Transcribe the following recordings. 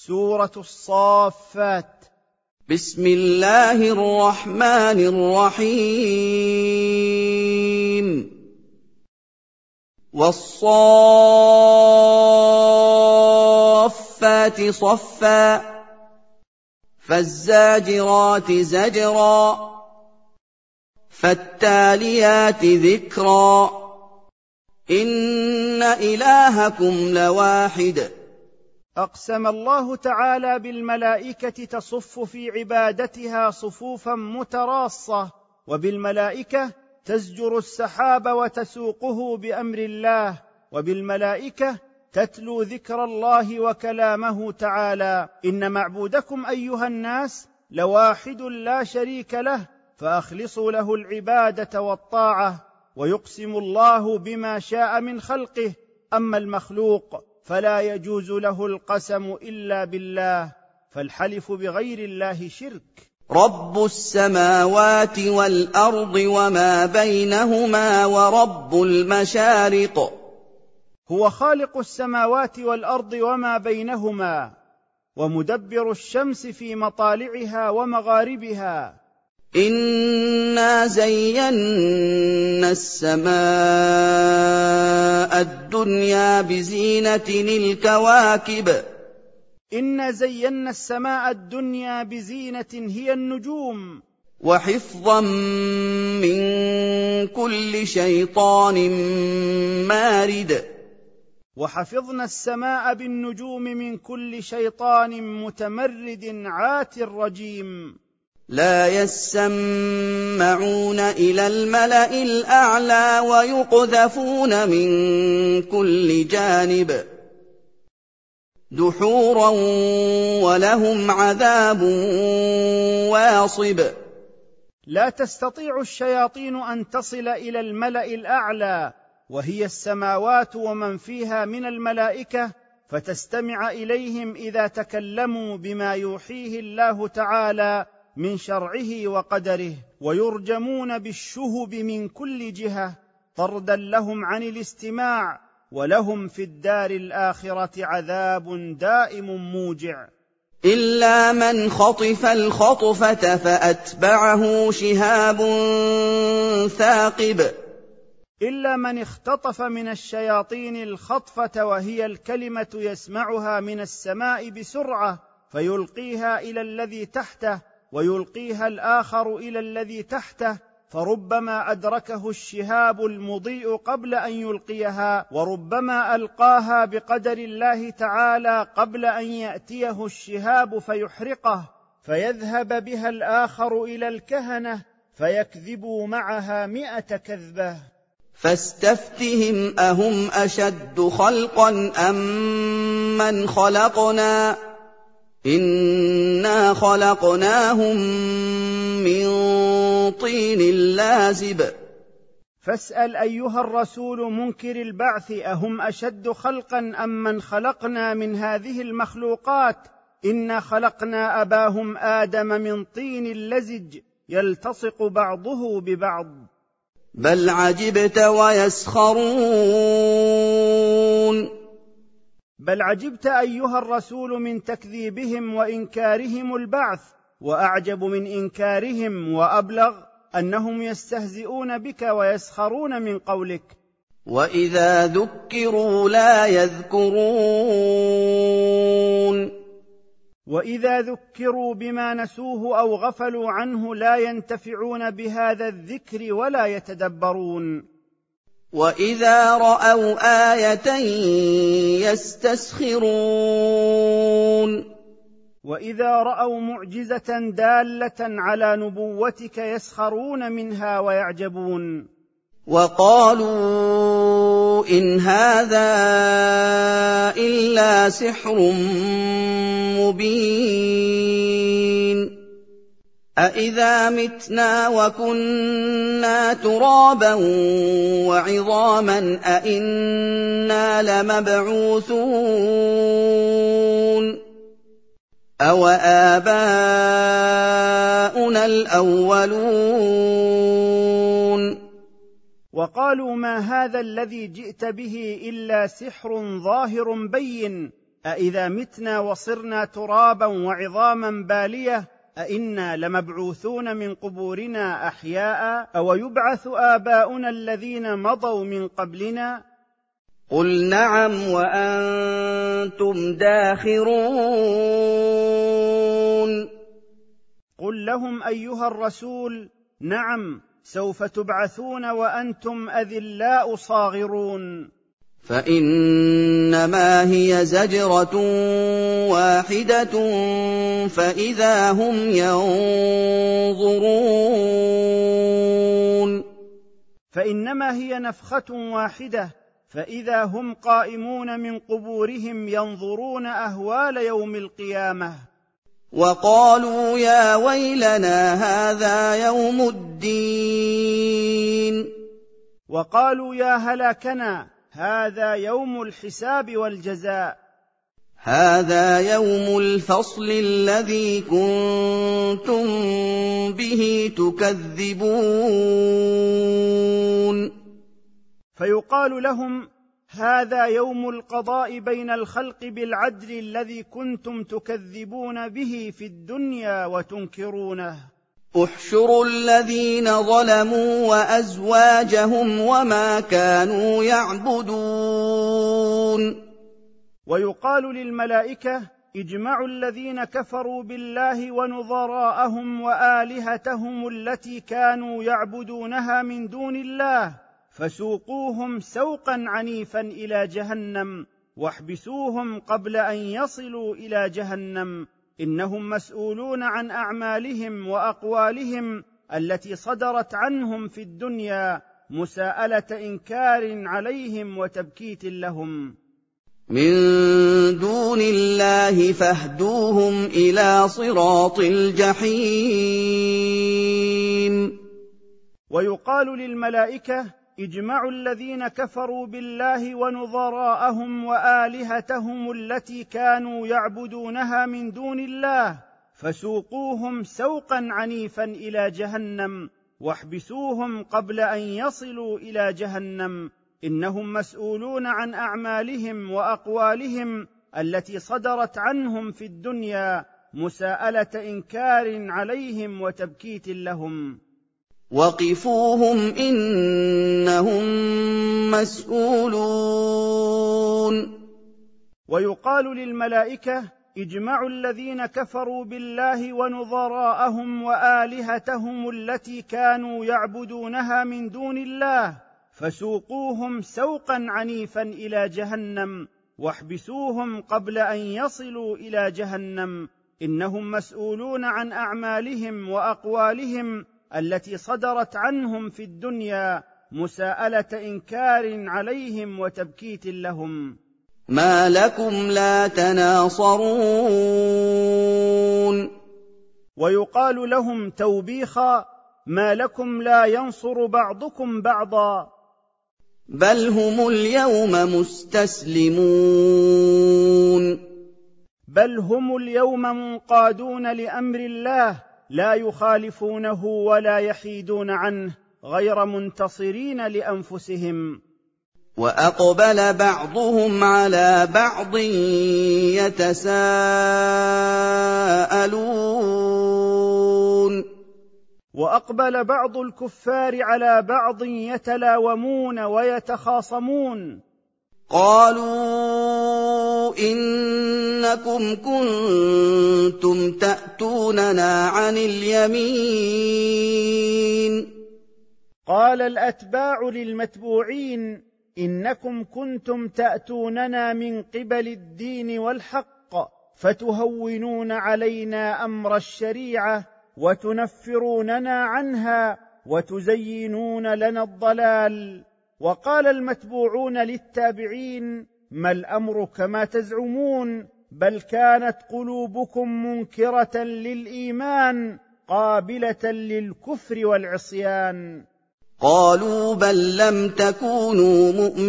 سورة الصافات. بسم الله الرحمن الرحيم. والصافات صفا فالزاجرات زجرا فالتاليات ذكرا إن إلهكم لواحد. أقسم الله تعالى بالملائكة تصف في عبادتها صفوفا متراصة، وبالملائكة تزجر السحاب وتسوقه بأمر الله، وبالملائكة تتلو ذكر الله وكلامه تعالى. إن معبودكم أيها الناس لواحد لا شريك له، فأخلصوا له العبادة والطاعة. ويقسم الله بما شاء من خلقه، أما المخلوق فلا يجوز له القسم إلا بالله، فالحلف بغير الله شرك. رب السماوات والأرض وما بينهما ورب المشارق. هو خالق السماوات والأرض وما بينهما، ومدبر الشمس في مطالعها ومغاربها. إنا زينا السماء الدنيا بزينة الكواكب. إنا زينا السماء الدنيا بزينة هي النجوم، وحفظا من كل شيطان مارد. وحفظنا السماء بالنجوم من كل شيطان متمرد عات رجيم. لا يسمعون إلى الملأ الأعلى ويقذفون من كل جانب دحورا ولهم عذاب واصب. لا تستطيع الشياطين أن تصل إلى الملأ الأعلى، وهي السماوات ومن فيها من الملائكة، فتستمع إليهم إذا تكلموا بما يوحيه الله تعالى من شرعه وقدره، ويرجمون بالشهب من كل جهة طردا لهم عن الاستماع، ولهم في الدار الآخرة عذاب دائم موجع. إلا من خطف الخطفة فأتبعه شهاب ثاقب. إلا من اختطف من الشياطين الخطفة، وهي الكلمة يسمعها من السماء بسرعة فيلقيها إلى الذي تحته، ويلقيها الآخر إلى الذي تحته، فربما أدركه الشهاب المضيء قبل أن يلقيها، وربما ألقاها بقدر الله تعالى قبل أن يأتيه الشهاب فيحرقه، فيذهب بها الآخر إلى الكهنة فيكذبوا معها 100 كذبة. فاستفتهم أهم أشد خلقا أم من خلقنا إنا خلقناهم من طين لازب. فاسأل أيها الرسول منكر البعث أهم أشد خلقا أم من خلقنا من هذه المخلوقات. إنا خلقنا أباهم آدم من طين لزج يلتصق بعضه ببعض. بل عجبت ويسخرون. بل عجبت أيها الرسول من تكذيبهم وإنكارهم البعث، وأعجب من إنكارهم وأبلغ أنهم يستهزئون بك ويسخرون من قولك. وإذا ذكروا لا يذكرون. وإذا ذكروا بما نسوه أو غفلوا عنه لا ينتفعون بهذا الذكر ولا يتدبرون. وإذا رأوا آية يستسخرون. وإذا رأوا معجزة دالة على نبوتك يسخرون منها ويعجبون. وقالوا إن هذا إلا سحر مبين. أإذا متنا وكنا ترابا وعظاما أإنا لمبعوثون أو آباؤنا الأولون. وقالوا ما هذا الذي جئت به إلا سحر ظاهر بين، أإذا متنا وصرنا ترابا وعظاما بالية أإنا لمبعوثون من قبورنا أحياء أو يبعث آباؤنا الذين مضوا من قبلنا؟ قل نعم وأنتم داخرون. قل لهم أيها الرسول: نعم، سوف تبعثون وأنتم أذلاء صاغرون. فإنما هي زجرة واحدة فإذا هم ينظرون. فإنما هي نفخة واحدة فإذا هم قائمون من قبورهم ينظرون أهوال يوم القيامة. وقالوا يا ويلنا هذا يوم الدين. وقالوا يا هلاكنا هذا يوم الحساب والجزاء. هذا يوم الفصل الذي كنتم به تكذبون. فيقال لهم: هذا يوم القضاء بين الخلق بالعدل الذي كنتم تكذبون به في الدنيا وتنكرونه. احشروا الذين ظلموا وأزواجهم وما كانوا يعبدون. ويقال للملائكة: اجمعوا الذين كفروا بالله ونظراءهم وآلهتهم التي كانوا يعبدونها من دون الله، فسوقوهم سوقا عنيفا إلى جهنم واحبسوهم قبل أن يصلوا إلى جهنم، إنهم مسؤولون عن أعمالهم وأقوالهم التي صدرت عنهم في الدنيا مساءلة إنكار عليهم وتبكيت لهم. من دون الله فاهدوهم إلى صراط الجحيم. ويقال للملائكة: اجمعوا الذين كفروا بالله ونظراءهم وآلهتهم التي كانوا يعبدونها من دون الله، فسوقوهم سوقا عنيفا إلى جهنم واحبسوهم قبل أن يصلوا إلى جهنم، إنهم مسؤولون عن أعمالهم وأقوالهم التي صدرت عنهم في الدنيا مساءلة إنكار عليهم وتبكيت لهم. وقفوهم إنهم مسؤولون. ويقال للملائكة: اجمعوا الذين كفروا بالله ونظراءهم وآلهتهم التي كانوا يعبدونها من دون الله، فسوقوهم سوقا عنيفا إلى جهنم واحبسوهم قبل أن يصلوا إلى جهنم، إنهم مسؤولون عن أعمالهم وأقوالهم التي صدرت عنهم في الدنيا مساءلة إنكار عليهم وتبكيت لهم. ما لكم لا تناصرون. ويقال لهم توبيخا: ما لكم لا ينصر بعضكم بعضا. بل هم اليوم مستسلمون. بل هم اليوم منقادون لأمر الله لا يخالفونه ولا يحيدون عنه غير منتصرين لأنفسهم. وأقبل بعضهم على بعض يتساءلون. وأقبل بعض الكفار على بعض يتلاومون ويتخاصمون. قالوا إنكم كنتم تأتوننا عن اليمين. قال الأتباع للمتبوعين: إنكم كنتم تأتوننا من قبل الدين والحق فتهونون علينا أمر الشريعة وتنفروننا عنها وتزينون لنا الضلال. وقال المتبوعون للتابعين: ما الأمر كما تزعمون، بل كانت قلوبكم منكرة للإيمان قابلة للكفر والعصيان. قالوا بل لم تكونوا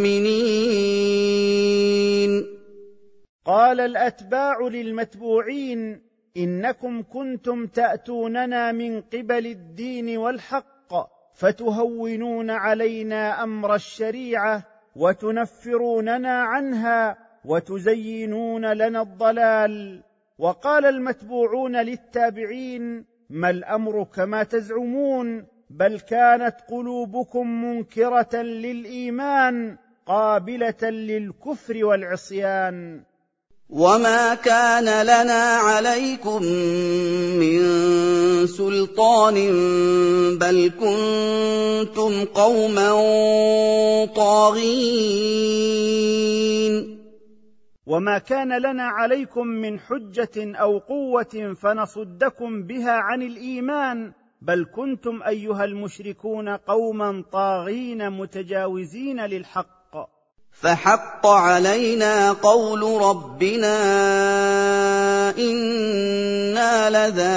مؤمنين. قال الأتباع للمتبوعين: إنكم كنتم تأتوننا من قبل الدين والحق فتهونون علينا أمر الشريعة وتنفروننا عنها وتزينون لنا الضلال. وقال المتبوعون للتابعين: ما الأمر كما تزعمون، بل كانت قلوبكم منكرة للإيمان قابلة للكفر والعصيان. وما كان لنا عليكم من سلطان بل كنتم قوما طاغين. وما كان لنا عليكم من حجة أو قوة فنصدكم بها عن الإيمان، بل كنتم أيها المشركون قوما طاغين متجاوزين للحق. فحق علينا قول ربنا إنا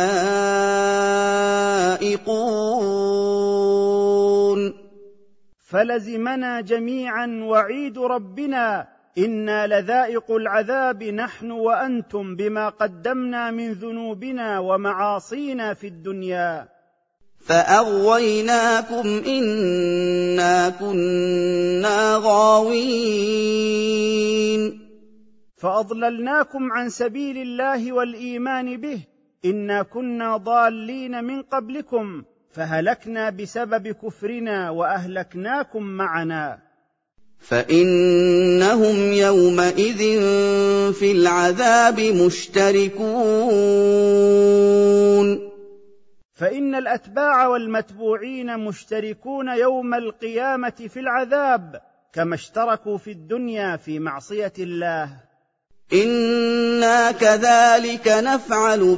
لذائقون. فلزمنا جميعا وعيد ربنا: إنا لذائق العذاب نحن وأنتم بما قدمنا من ذنوبنا ومعاصينا في الدنيا. فأغويناكم إنا كنا غاوين. فأضللناكم عن سبيل الله والإيمان به، إنا كنا ضالين من قبلكم فهلكنا بسبب كفرنا وأهلكناكم معنا. فإنهم يومئذ في العذاب مشتركون. فإن الأتباع والمتبوعين مشتركون يوم القيامة في العذاب كما اشتركوا في الدنيا في معصية الله. إنا كذلك نفعل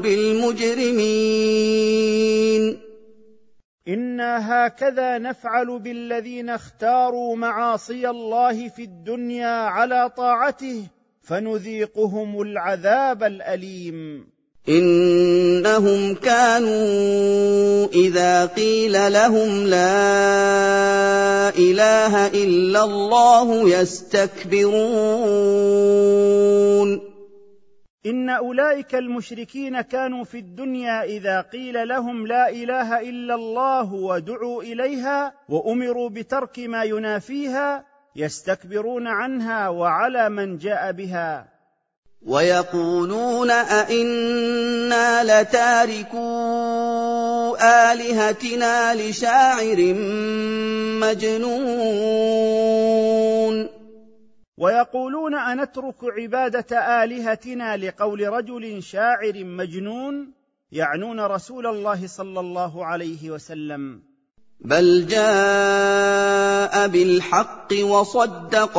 بالمجرمين. إنا هكذا نفعل بالذين اختاروا معاصي الله في الدنيا على طاعته فنذيقهم العذاب الأليم. إنهم كانوا إذا قيل لهم لا إله إلا الله يستكبرون. إن أولئك المشركين كانوا في الدنيا إذا قيل لهم لا إله إلا الله ودعوا إليها وأمروا بترك ما ينافيها يستكبرون عنها وعلى من جاء بها. ويقولون أئنا لتاركو آلهتنا لشاعر مجنون. ويقولون أنترك عبادة آلهتنا لقول رجل شاعر مجنون، يعنون رسول الله صلى الله عليه وسلم. بل جاء بالحق وصدق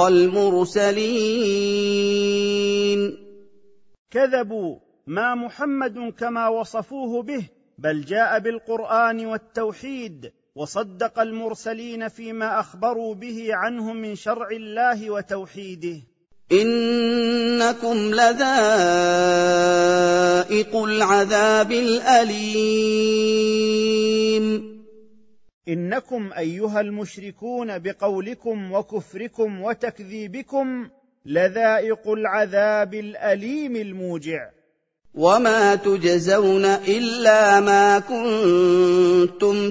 المرسلين. كذبوا ما محمد كما وصفوه به، بل جاء بالقرآن والتوحيد وصدق المرسلين فيما أخبروا به عنهم من شرع الله وتوحيده. إنكم لذائق العذاب الأليم. إنكم أيها المشركون بقولكم وكفركم وتكذيبكم لذائق العذاب الأليم الموجع. وما تجزون إلا ما كنتم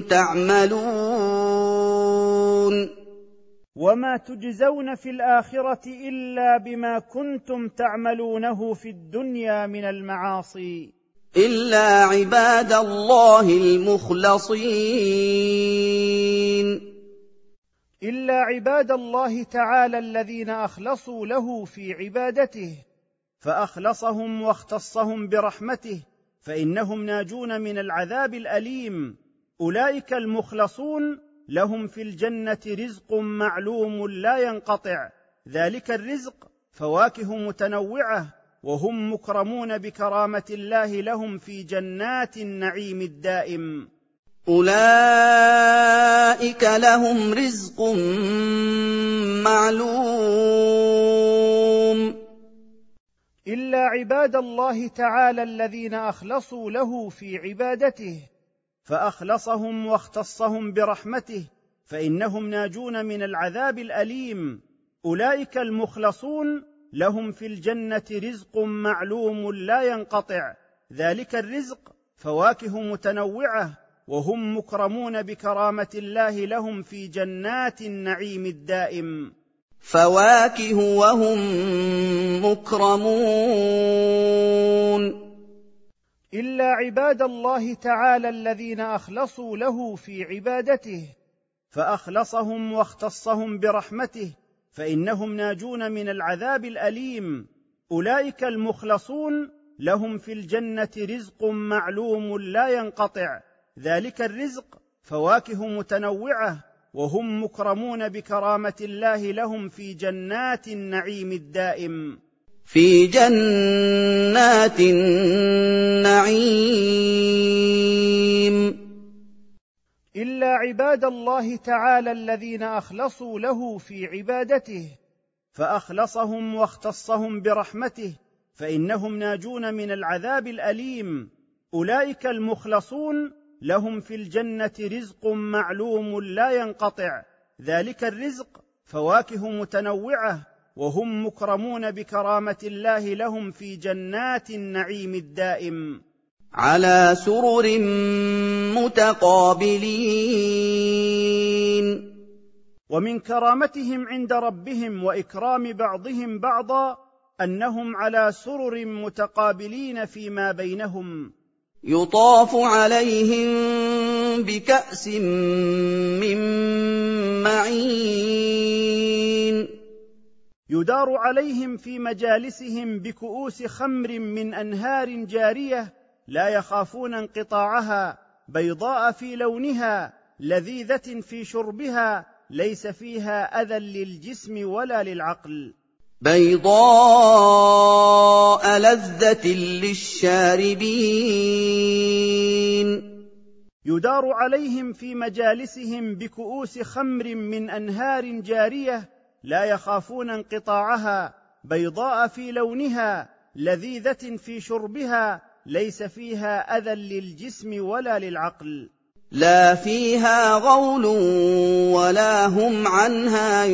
تعملون. وما تجزون في الآخرة إلا بما كنتم تعملونه في الدنيا من المعاصي. إلا عباد الله المخلصين. إلا عباد الله تعالى الذين أخلصوا له في عبادته فأخلصهم واختصهم برحمته، فإنهم ناجون من العذاب الأليم. أولئك المخلصون لهم في الجنة رزق معلوم لا ينقطع، ذلك الرزق فواكه متنوعة، وهم مكرمون بكرامة الله لهم في جنات النعيم الدائم. أولئك لهم رزق معلوم. إلا عباد الله تعالى الذين أخلصوا له في عبادته فأخلصهم واختصهم برحمته، فإنهم ناجون من العذاب الأليم. أولئك المخلصون لهم في الجنة رزق معلوم لا ينقطع، ذلك الرزق فواكه متنوعة، وهم مكرمون بكرامة الله لهم في جنات النعيم الدائم. فواكه وهم مكرمون إلا عباد الله تعالى الذين أخلصوا له في عبادته فأخلصهم واختصهم برحمته فإنهم ناجون من العذاب الأليم. أولئك المخلصون لهم في الجنة رزق معلوم لا ينقطع، ذلك الرزق فواكه متنوعة، وهم مكرمون بكرامة الله لهم في جنات النعيم الدائم. في جنات النعيم. إلا عباد الله تعالى الذين أخلصوا له في عبادته فأخلصهم واختصهم برحمته فإنهم ناجون من العذاب الأليم. أولئك المخلصون لهم في الجنة رزق معلوم لا ينقطع، ذلك الرزق فواكه متنوعة، وهم مكرمون بكرامة الله لهم في جنات النعيم الدائم. على سرر متقابلين. ومن كرامتهم عند ربهم وإكرام بعضهم بعضا أنهم على سرر متقابلين فيما بينهم. يطاف عليهم بكأس من معين. يدار عليهم في مجالسهم بكؤوس خمر من أنهار جارية لا يخافون انقطاعها، بيضاء في لونها لذيذة في شربها، ليس فيها أذى للجسم ولا للعقل. بيضاء لذة للشاربين. يدار عليهم في مجالسهم بكؤوس خمر من أنهار جارية لا يخافون انقطاعها، بيضاء في لونها لذيذة في شربها، ليس فيها أذى للجسم ولا للعقل. لا فيها غول ولا هم عنها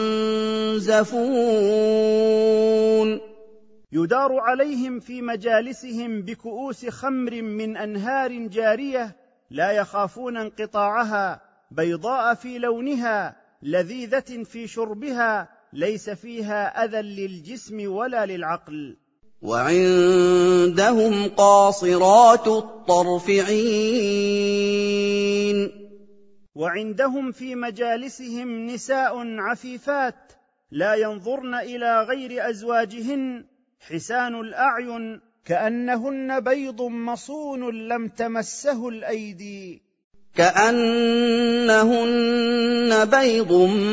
ينزفون. يدار عليهم في مجالسهم بكؤوس خمر من أنهار جارية لا يخافون انقطاعها، بيضاء في لونها لذيذة في شربها، ليس فيها أذى للجسم ولا للعقل. وعندهم قاصرات الطرف عين. وعندهم في مجالسهم نساء عفيفات لا ينظرن إلى غير أزواجهن، حسان الأعين كأنهن بيض مصون لم تمسه الأيدي. كأنهن بيض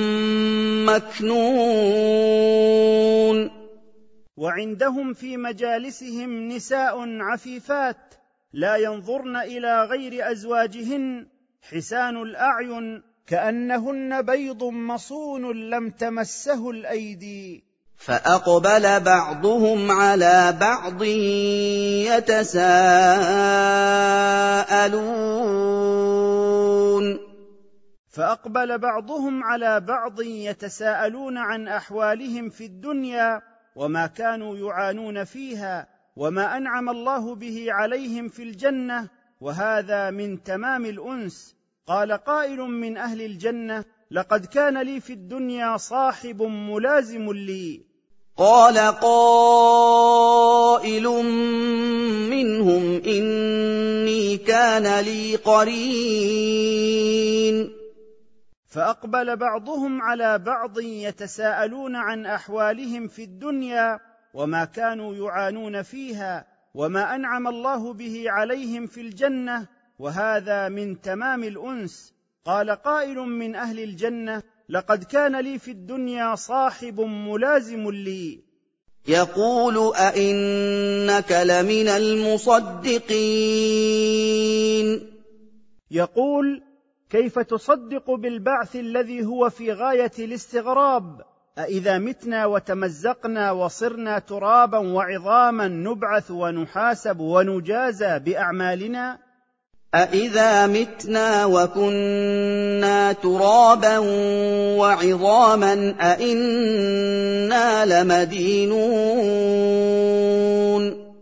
مكنون. وعندهم في مجالسهم نساء عفيفات لا ينظرن إلى غير أزواجهن، حسان الأعين كأنهن بيض مصون لم تمسه الأيدي. فأقبل بعضهم على بعض يتساءلون. فأقبل بعضهم على بعض يتساءلون عن أحوالهم في الدنيا وما كانوا يعانون فيها وما أنعم الله به عليهم في الجنة، وهذا من تمام الأنس. قال قائل من أهل الجنة: لقد كان لي في الدنيا صاحب ملازم لي. قال قائل منهم: إني كان لي قرين. فأقبل بعضهم على بعض يتساءلون عن أحوالهم في الدنيا وما كانوا يعانون فيها وما أنعم الله به عليهم في الجنة، وهذا من تمام الأنس. قال قائل من أهل الجنة: لقد كان لي في الدنيا صاحب ملازم لي. يقول: أئنك لمن المصدقين. يقول: كيف تصدق بالبعث الذي هو في غاية الاستغراب؟ أإذا متنا وتمزقنا وصرنا ترابا وعظاما نبعث ونحاسب ونجازى بأعمالنا؟ أإذا متنا وكنا ترابا وعظاما أإنا لمدينون.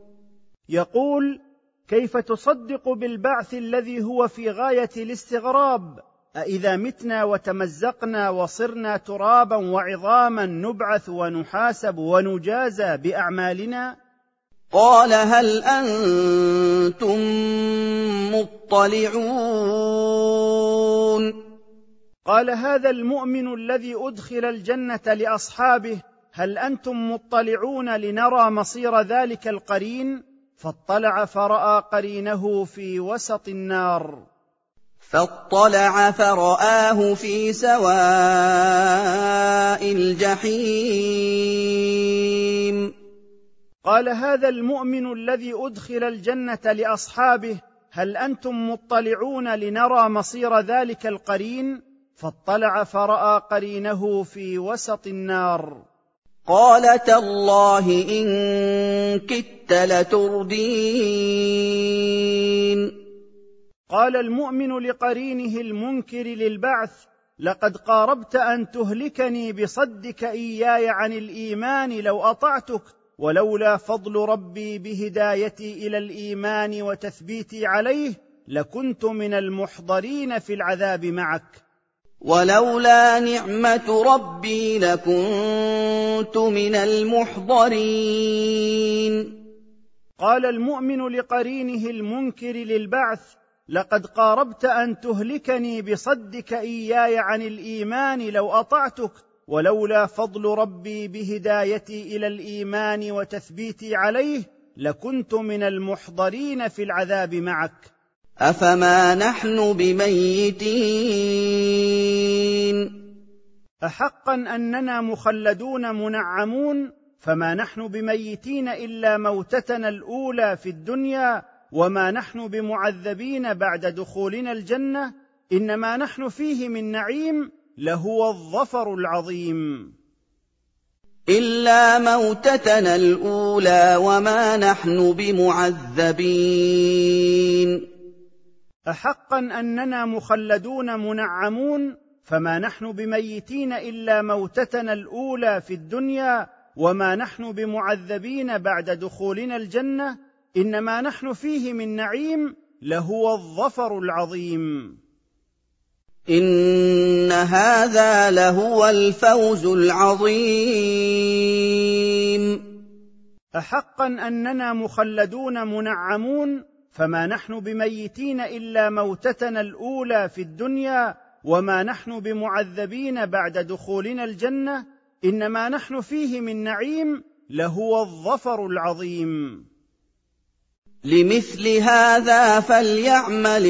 يقول: كيف تصدق بالبعث الذي هو في غاية الاستغراب؟ أإذا متنا وتمزقنا وصرنا ترابا وعظاما نبعث ونحاسب ونجازى بأعمالنا؟ قال هل أنتم مطلعون؟ قال هذا المؤمن الذي أدخل الجنة لأصحابه: هل أنتم مطلعون لنرى مصير ذلك القرين؟ فاطلع فرأى قرينه في وسط النار. فاطلع فرآه في سواء الجحيم. قال هذا المؤمن الذي أدخل الجنة لأصحابه: هل أنتم مطلعون لنرى مصير ذلك القرين؟ فاطلع فرأى قرينه في وسط النار. قال تالله إن كدت لتردين. قال المؤمن لقرينه المنكر للبعث: لقد قاربت أن تهلكني بصدك إياي عن الإيمان لو أطعتك، ولولا فضل ربي بهدايتي إلى الإيمان وتثبيتي عليه لكنت من المحضرين في العذاب معك. ولولا نعمة ربي لكنت من المحضرين. قال المؤمن لقرينه المنكر للبعث: لقد قاربت أن تهلكني بصدك إياي عن الإيمان لو أطعتك، ولولا فضل ربي بهدايتي إلى الإيمان وتثبيتي عليه لكنت من المحضرين في العذاب معك. أفما نحن بميتين؟ أحقا أننا مخلدون منعمون؟ فما نحن بميتين إلا موتتنا الأولى في الدنيا، وما نحن بمعذبين بعد دخولنا الجنة، إنما نحن فيه من نعيم لهو الظفر العظيم. إلا موتتنا الأولى وما نحن بمعذبين. أحقا أننا مخلدون منعمون؟ فما نحن بميتين إلا موتتنا الأولى في الدنيا، وما نحن بمعذبين بعد دخولنا الجنة، إنما نحن فيه من نعيم لهو الظفر العظيم. إن هذا لهو الفوز العظيم. أحقا أننا مخلدون منعمون؟ فما نحن بميتين إلا موتتنا الأولى في الدنيا، وما نحن بمعذبين بعد دخولنا الجنة، إنما نحن فيه من نعيم لهو الظفر العظيم. لمثل هذا فليعمل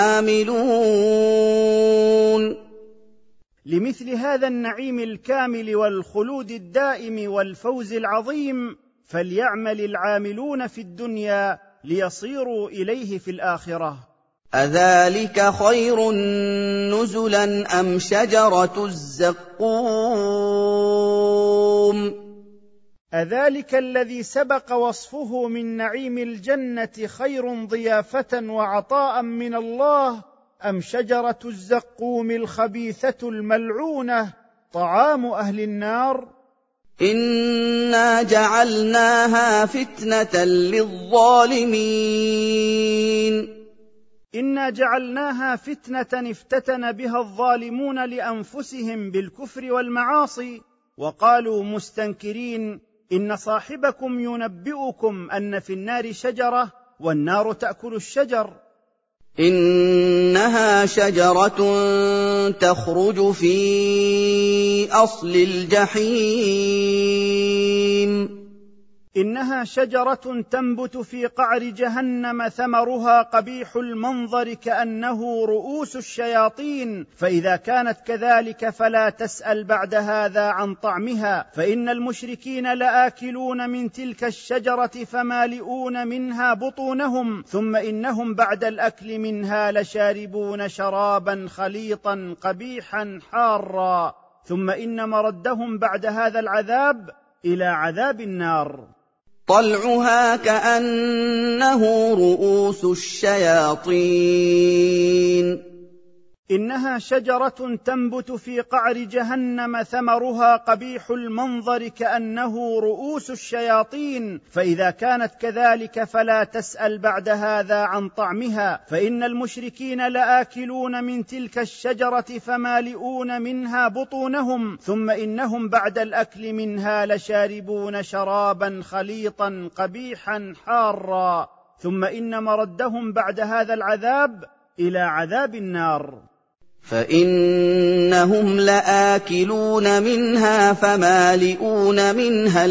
العاملون. لمثل هذا النعيم الكامل والخلود الدائم والفوز العظيم فليعمل العاملون في الدنيا ليصيروا إليه في الآخرة. أذلك خير نزلا أم شجرة الزقوم؟ أذلك الذي سبق وصفه من نعيم الجنة خير ضيافة وعطاء من الله، أم شجرة الزقوم الخبيثة الملعونة طعام أهل النار؟ إنا جعلناها فتنة للظالمين. إنا جعلناها فتنة افتتن بها الظالمون لأنفسهم بالكفر والمعاصي، وقالوا مستنكرين: إن صاحبكم ينبئكم أن في النار شجرة والنار تأكل الشجر. إنها شجرة تخرج في أصل الجحيم. إنها شجرة تنبت في قعر جهنم، ثمرها قبيح المنظر كأنه رؤوس الشياطين، فإذا كانت كذلك فلا تسأل بعد هذا عن طعمها، فإن المشركين لآكلون من تلك الشجرة فمالئون منها بطونهم، ثم إنهم بعد الأكل منها لشاربون شرابا خليطا قبيحا حارا، ثم إن مردهم بعد هذا العذاب إلى عذاب النار. طلعها كأنه رؤوس الشياطين. إنها شجرة تنبت في قعر جهنم ثمرها قبيح المنظر كأنه رؤوس الشياطين، فإذا كانت كذلك فلا تسأل بعد هذا عن طعمها، فإن المشركين لآكلون من تلك الشجرة فمالئون منها بطونهم، ثم إنهم بعد الأكل منها لشاربون شرابا خليطا قبيحا حارا، ثم إن مردهم بعد هذا العذاب إلى عذاب النار. فإنهم لآكلون منها فمالئون منها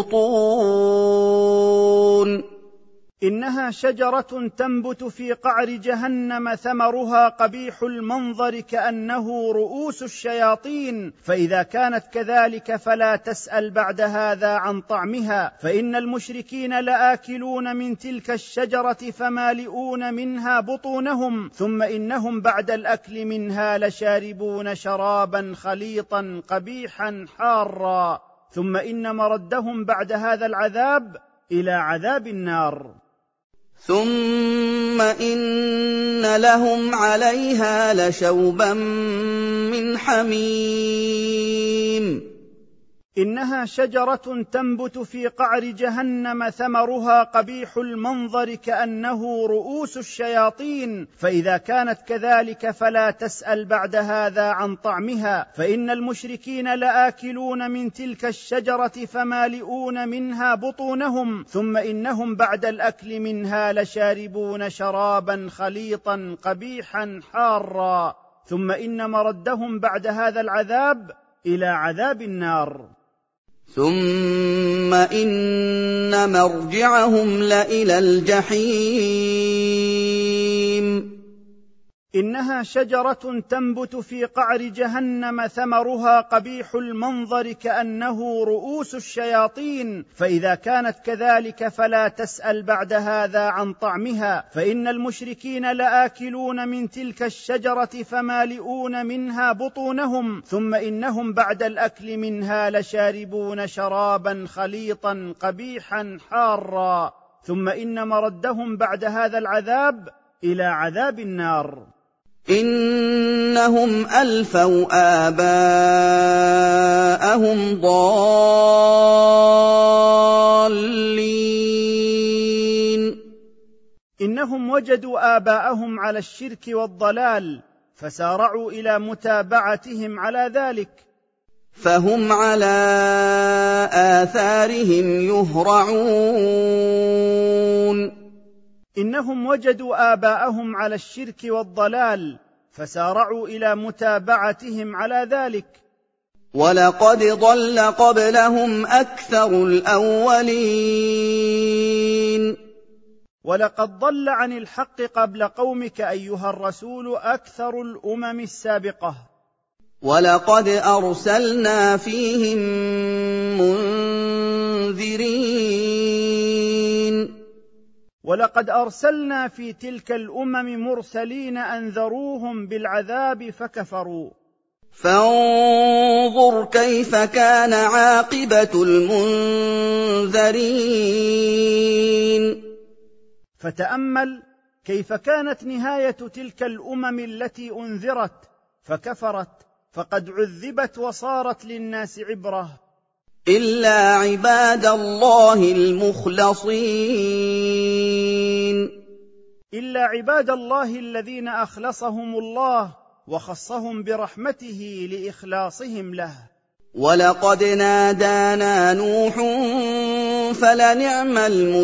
البطون. إنها شجرة تنبت في قعر جهنم ثمرها قبيح المنظر كأنه رؤوس الشياطين، فإذا كانت كذلك فلا تسأل بعد هذا عن طعمها، فإن المشركين لآكلون من تلك الشجرة فمالئون منها بطونهم، ثم إنهم بعد الأكل منها لشاربون شرابا خليطا قبيحا حارا، ثم إن مردهم بعد هذا العذاب إلى عذاب النار. ثم إن لهم عليها لشوبا من حميم. إنها شجرة تنبت في قعر جهنم ثمرها قبيح المنظر كأنه رؤوس الشياطين، فإذا كانت كذلك فلا تسأل بعد هذا عن طعمها، فإن المشركين لآكلون من تلك الشجرة فمالئون منها بطونهم، ثم إنهم بعد الأكل منها لشاربون شرابا خليطا قبيحا حارا، ثم إن مردهم بعد هذا العذاب إلى عذاب النار. ثم إن مرجعهم لإلى الجحيم. إنها شجرة تنبت في قعر جهنم ثمرها قبيح المنظر كأنه رؤوس الشياطين، فإذا كانت كذلك فلا تسأل بعد هذا عن طعمها، فإن المشركين لآكلون من تلك الشجرة فمالئون منها بطونهم، ثم إنهم بعد الأكل منها لشاربون شرابا خليطا قبيحا حارا، ثم إن مردهم بعد هذا العذاب إلى عذاب النار. إنهم ألفوا آباءهم ضالين. إنهم وجدوا آباءهم على الشرك والضلال فسارعوا إلى متابعتهم على ذلك، فهم على آثارهم يهرعون. إنهم وجدوا آباءهم على الشرك والضلال فسارعوا إلى متابعتهم على ذلك. ولقد ضل قبلهم أكثر الأولين. ولقد ضل عن الحق قبل قومك أيها الرسول أكثر الأمم السابقة. ولقد أرسلنا فيهم منذرين. ولقد أرسلنا في تلك الأمم مرسلين أنذروهم بالعذاب فكفروا. فانظر كيف كان عاقبة المنذرين. فتأمل كيف كانت نهاية تلك الأمم التي أنذرت فكفرت، فقد عذبت وصارت للناس عبرة. إلا عباد الله المخلصين. إلا عباد الله الذين أخلصهم الله وخصهم برحمته لإخلاصهم له. ولقد نادانا نوح فلنعم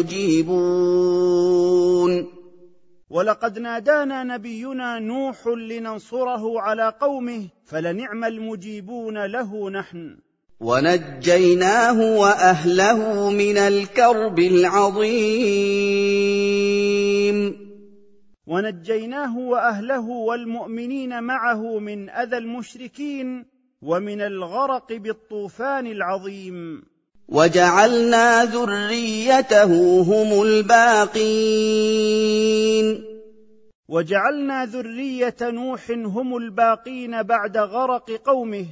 المجيبون. ولقد نادانا نبينا نوح لننصره على قومه فلنعم المجيبون له نحن. ونجيناه وأهله من الكرب العظيم. ونجيناه وأهله والمؤمنين معه من أذى المشركين ومن الغرق بالطوفان العظيم. وجعلنا ذريته هم الباقين. وجعلنا ذرية نوح هم الباقين بعد غرق قومه.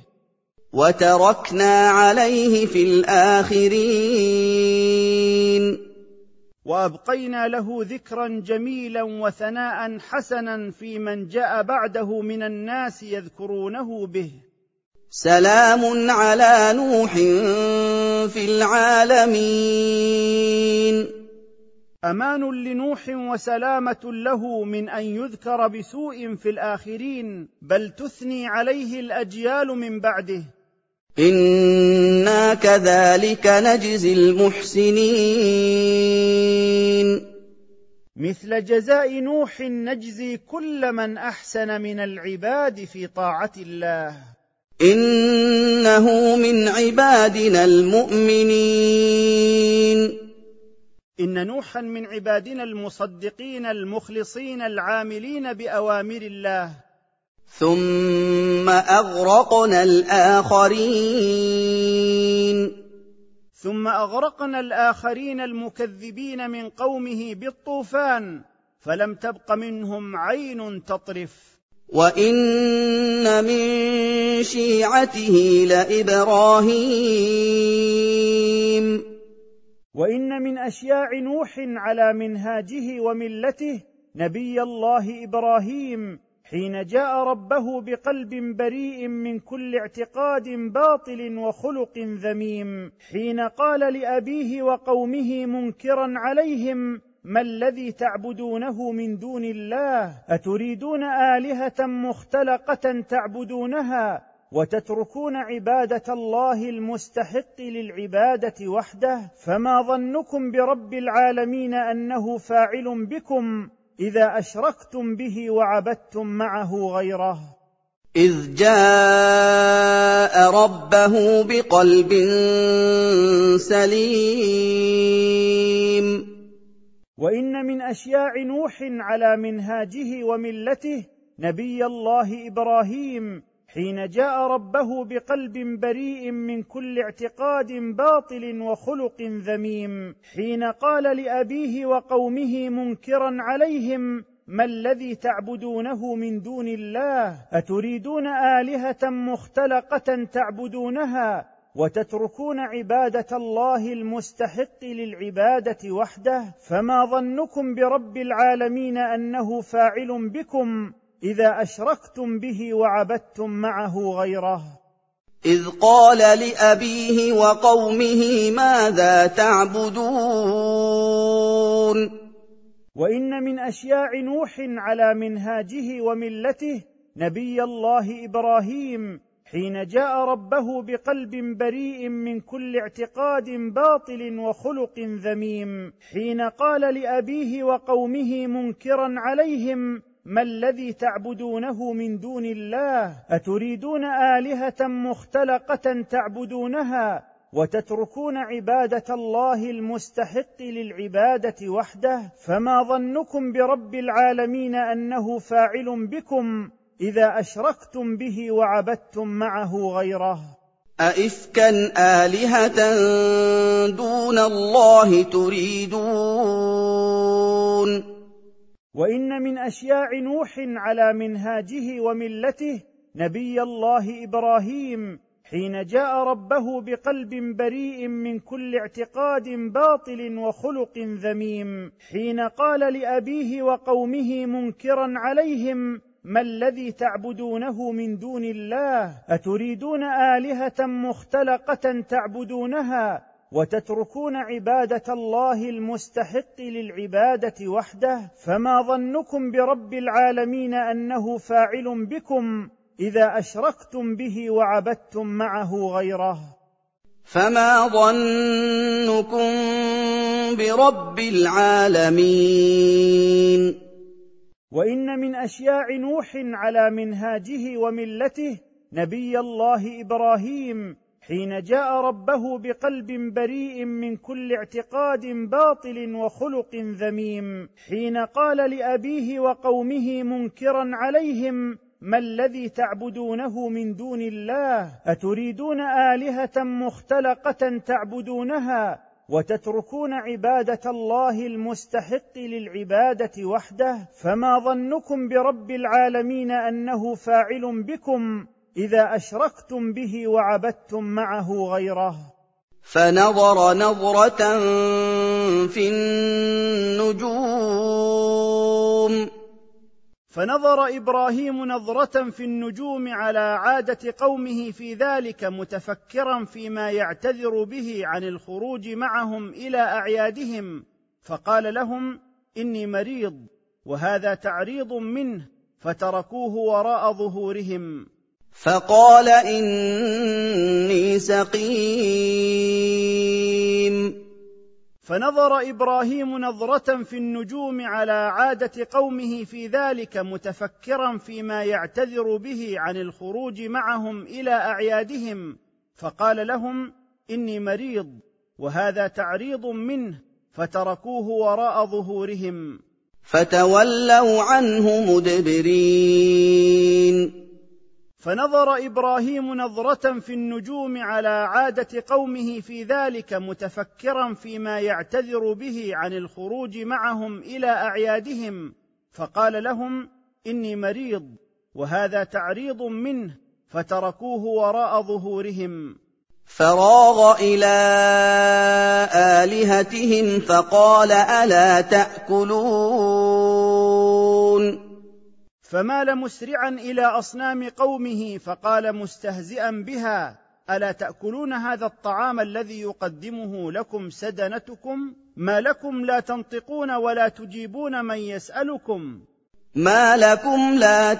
وتركنا عليه في الآخرين. وأبقينا له ذكرا جميلا وثناء حسنا في من جاء بعده من الناس يذكرونه به. سلام على نوح في العالمين. أمان لنوح وسلامة له من أن يذكر بسوء في الآخرين، بل تثني عليه الأجيال من بعده. إنا كذلك نجزي المحسنين. مثل جزاء نوح نجزي كل من أحسن من العباد في طاعة الله. إنه من عبادنا المؤمنين. إن نوحا من عبادنا المصدقين المخلصين العاملين بأوامر الله. ثم أغرقنا الآخرين. ثم أغرقنا الآخرين المكذبين من قومه بالطوفان، فلم تبق منهم عين تطرف. وإن من شيعته لإبراهيم. وإن من أشياع نوح على منهاجه وملته نبي الله إبراهيم، حين جاء ربه بقلب بريء من كل اعتقاد باطل وخلق ذميم، حين قال لأبيه وقومه منكرا عليهم: ما الذي تعبدونه من دون الله؟ أتريدون آلهة مختلقة تعبدونها وتتركون عبادة الله المستحق للعبادة وحده؟ فما ظنكم برب العالمين أنه فاعل بكم إذا أشركتم به وعبدتم معه غيره؟ إذ جاء ربه بقلب سليم. وإن من أشياع نوح على منهاجه وملته نبي الله إبراهيم، حين جاء ربه بقلب بريء من كل اعتقاد باطل وخلق ذميم، حين قال لأبيه وقومه منكرا عليهم: ما الذي تعبدونه من دون الله؟ أتريدون آلهة مختلقة تعبدونها وتتركون عبادة الله المستحق للعبادة وحده؟ فما ظنكم برب العالمين أنه فاعل بكم إذا أشركتم به وعبدتم معه غيره؟ إذ قال لأبيه وقومه ماذا تعبدون. وإن من أشياع نوح على منهاجه وملته نبي الله إبراهيم، حين جاء ربه بقلب بريء من كل اعتقاد باطل وخلق ذميم، حين قال لأبيه وقومه منكرا عليهم: ما الذي تعبدونه من دون الله؟ أتريدون آلهة مختلقة تعبدونها وتتركون عبادة الله المستحق للعبادة وحده؟ فما ظنكم برب العالمين أنه فاعل بكم إذا أشركتم به وعبدتم معه غيره؟ أئفكا آلهة دون الله تريدون. وإن من أشياع نوح على منهاجه وملته نبي الله إبراهيم، حين جاء ربه بقلب بريء من كل اعتقاد باطل وخلق ذميم، حين قال لأبيه وقومه منكرا عليهم: ما الذي تعبدونه من دون الله؟ أتريدون آلهة مختلقة تعبدونها وتتركون عبادة الله المستحق للعبادة وحده؟ فما ظنكم برب العالمين أنه فاعل بكم إذا أشركتم به وعبدتم معه غيره؟ فما ظنكم برب العالمين. وإن من أشياع نوح على منهاجه وملته نبي الله إبراهيم، حين جاء ربه بقلب بريء من كل اعتقاد باطل وخلق ذميم، حين قال لأبيه وقومه منكرا عليهم: ما الذي تعبدونه من دون الله؟ أتريدون آلهة مختلقة تعبدونها وتتركون عبادة الله المستحق للعبادة وحده؟ فما ظنكم برب العالمين أنه فاعل بكم إذا أشركتم به وعبدتم معه غيره؟ فنظر نظرة في النجوم. فنظر إبراهيم نظرة في النجوم على عادة قومه في ذلك، متفكرا فيما يعتذر به عن الخروج معهم إلى أعيادهم، فقال لهم: إني مريض، وهذا تعريض منه، فتركوه وراء ظهورهم. فقال: إني سقيم. فنظر إبراهيم نظرة في النجوم على عادة قومه في ذلك، متفكرا فيما يعتذر به عن الخروج معهم إلى أعيادهم، فقال لهم: إني مريض، وهذا تعريض منه، فتركوه وراء ظهورهم. فتولوا عنه مدبرين. فنظر إبراهيم نظرة في النجوم على عادة قومه في ذلك، متفكرا فيما يعتذر به عن الخروج معهم إلى أعيادهم، فقال لهم: إني مريض، وهذا تعريض منه، فتركوه وراء ظهورهم. فراغ إلى آلهتهم فقال: ألا تأكلون. فمال مسرعا إلى أصنام قومه فقال مستهزئا بها: ألا تأكلون هذا الطعام الذي يقدمه لكم سدنتكم؟ ما لكم لا تنطقون ولا تجيبون من يسألكم؟ ما لكم لا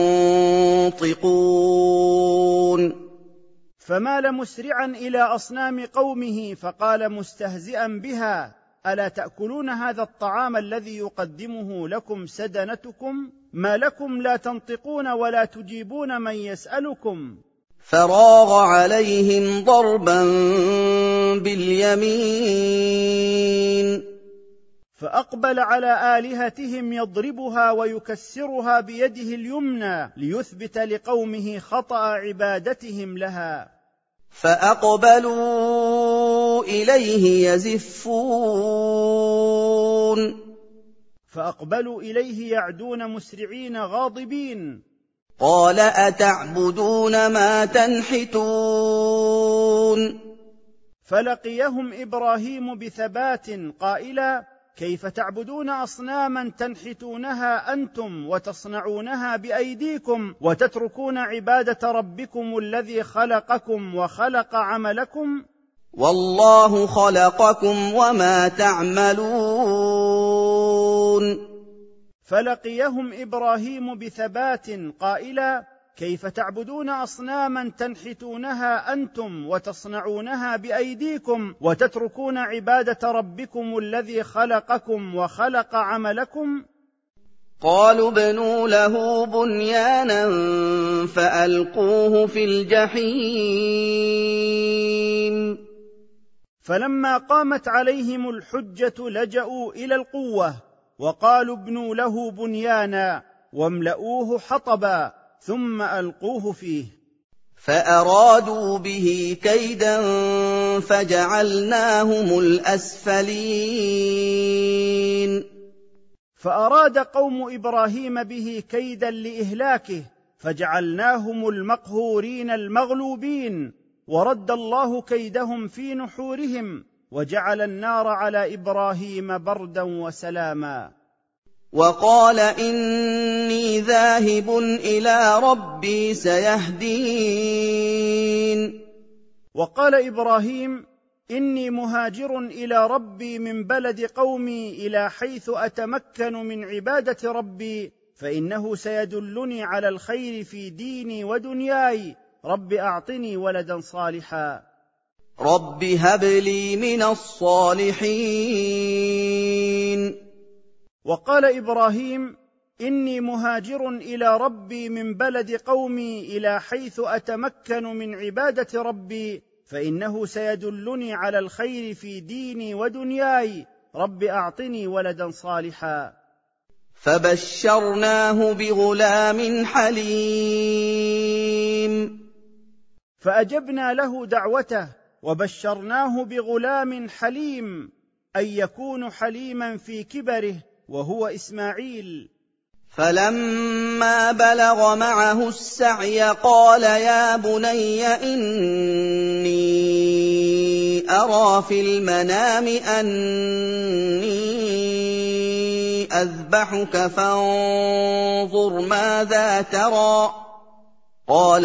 تنطقون. فمال مسرعا إلى أصنام قومه فقال مستهزئا بها: ألا تأكلون هذا الطعام الذي يقدمه لكم سدنتكم؟ ما لكم لا تنطقون ولا تجيبون من يسألكم؟ فراغ عليهم ضربا باليمين. فأقبل على آلهتهم يضربها ويكسرها بيده اليمنى، ليثبت لقومه خطأ عبادتهم لها. فأقبلوا إليه يزفون. فأقبلوا إليه يعدون مسرعين غاضبين. قال: أتعبدون ما تنحتون. فلقيهم إبراهيم بثبات قائلا: كيف تعبدون أصناما تنحتونها أنتم وتصنعونها بأيديكم، وتتركون عبادة ربكم الذي خلقكم وخلق عملكم؟ والله خلقكم وما تعملون. فلقيهم إبراهيم بثبات قائلا: كيف تعبدون أصناما تنحتونها أنتم وتصنعونها بأيديكم، وتتركون عبادة ربكم الذي خلقكم وخلق عملكم؟ قالوا ابْنُوا له بنيانا فألقوه في الجحيم. فلما قامت عليهم الحجة لجأوا إلى القوة، وقالوا ابْنُوا له بنيانا واملؤوه حطبا ثم ألقوه فيه. فأرادوا به كيدا فجعلناهم الأسفلين. فأراد قوم إبراهيم به كيدا لإهلاكه، فجعلناهم المقهورين المغلوبين، ورد الله كيدهم في نحورهم، وجعل النار على إبراهيم بردا وسلاما. وقال: إني ذاهب إلى ربي سيهدين. وقال إبراهيم: إني مهاجر إلى ربي من بلد قومي إلى حيث أتمكن من عبادة ربي، فإنه سيدلني على الخير في ديني ودنياي. رب أعطني ولدا صالحا. رب هب لي من الصالحين. وقال إبراهيم: إني مهاجر إلى ربي من بلد قومي إلى حيث أتمكن من عبادة ربي، فإنه سيدلني على الخير في ديني ودنياي. رب أعطني ولدا صالحا. فبشرناه بغلام حليم. فأجبنا له دعوته وبشرناه بغلام حليم، أي يكون حليما في كبره، وهو إسماعيل. فلما بلغ معه السعي قال: يا بني إني أرى في المنام أني أذبحك فانظر ماذا ترى قال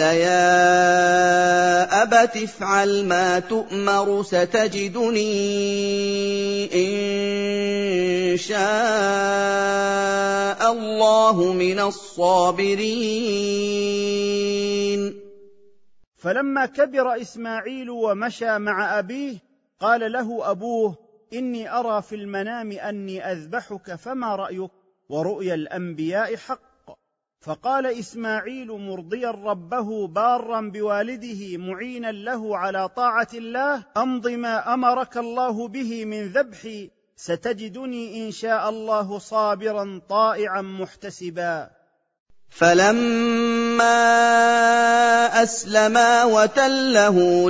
يا أبت افعل ما تؤمر ستجدني إن شاء الله من الصابرين. فلما كبر إسماعيل ومشى مع أبيه قال له أبوه إني أرى في المنام أني أذبحك فما رأيك؟ ورؤيا الأنبياء حق. فقال إسماعيل مرضيا ربه بارا بوالده معينا له على طاعة الله أمض ما أمرك الله به من ذبحي ستجدني إن شاء الله صابرا طائعا محتسبا. فلما أسلما وتله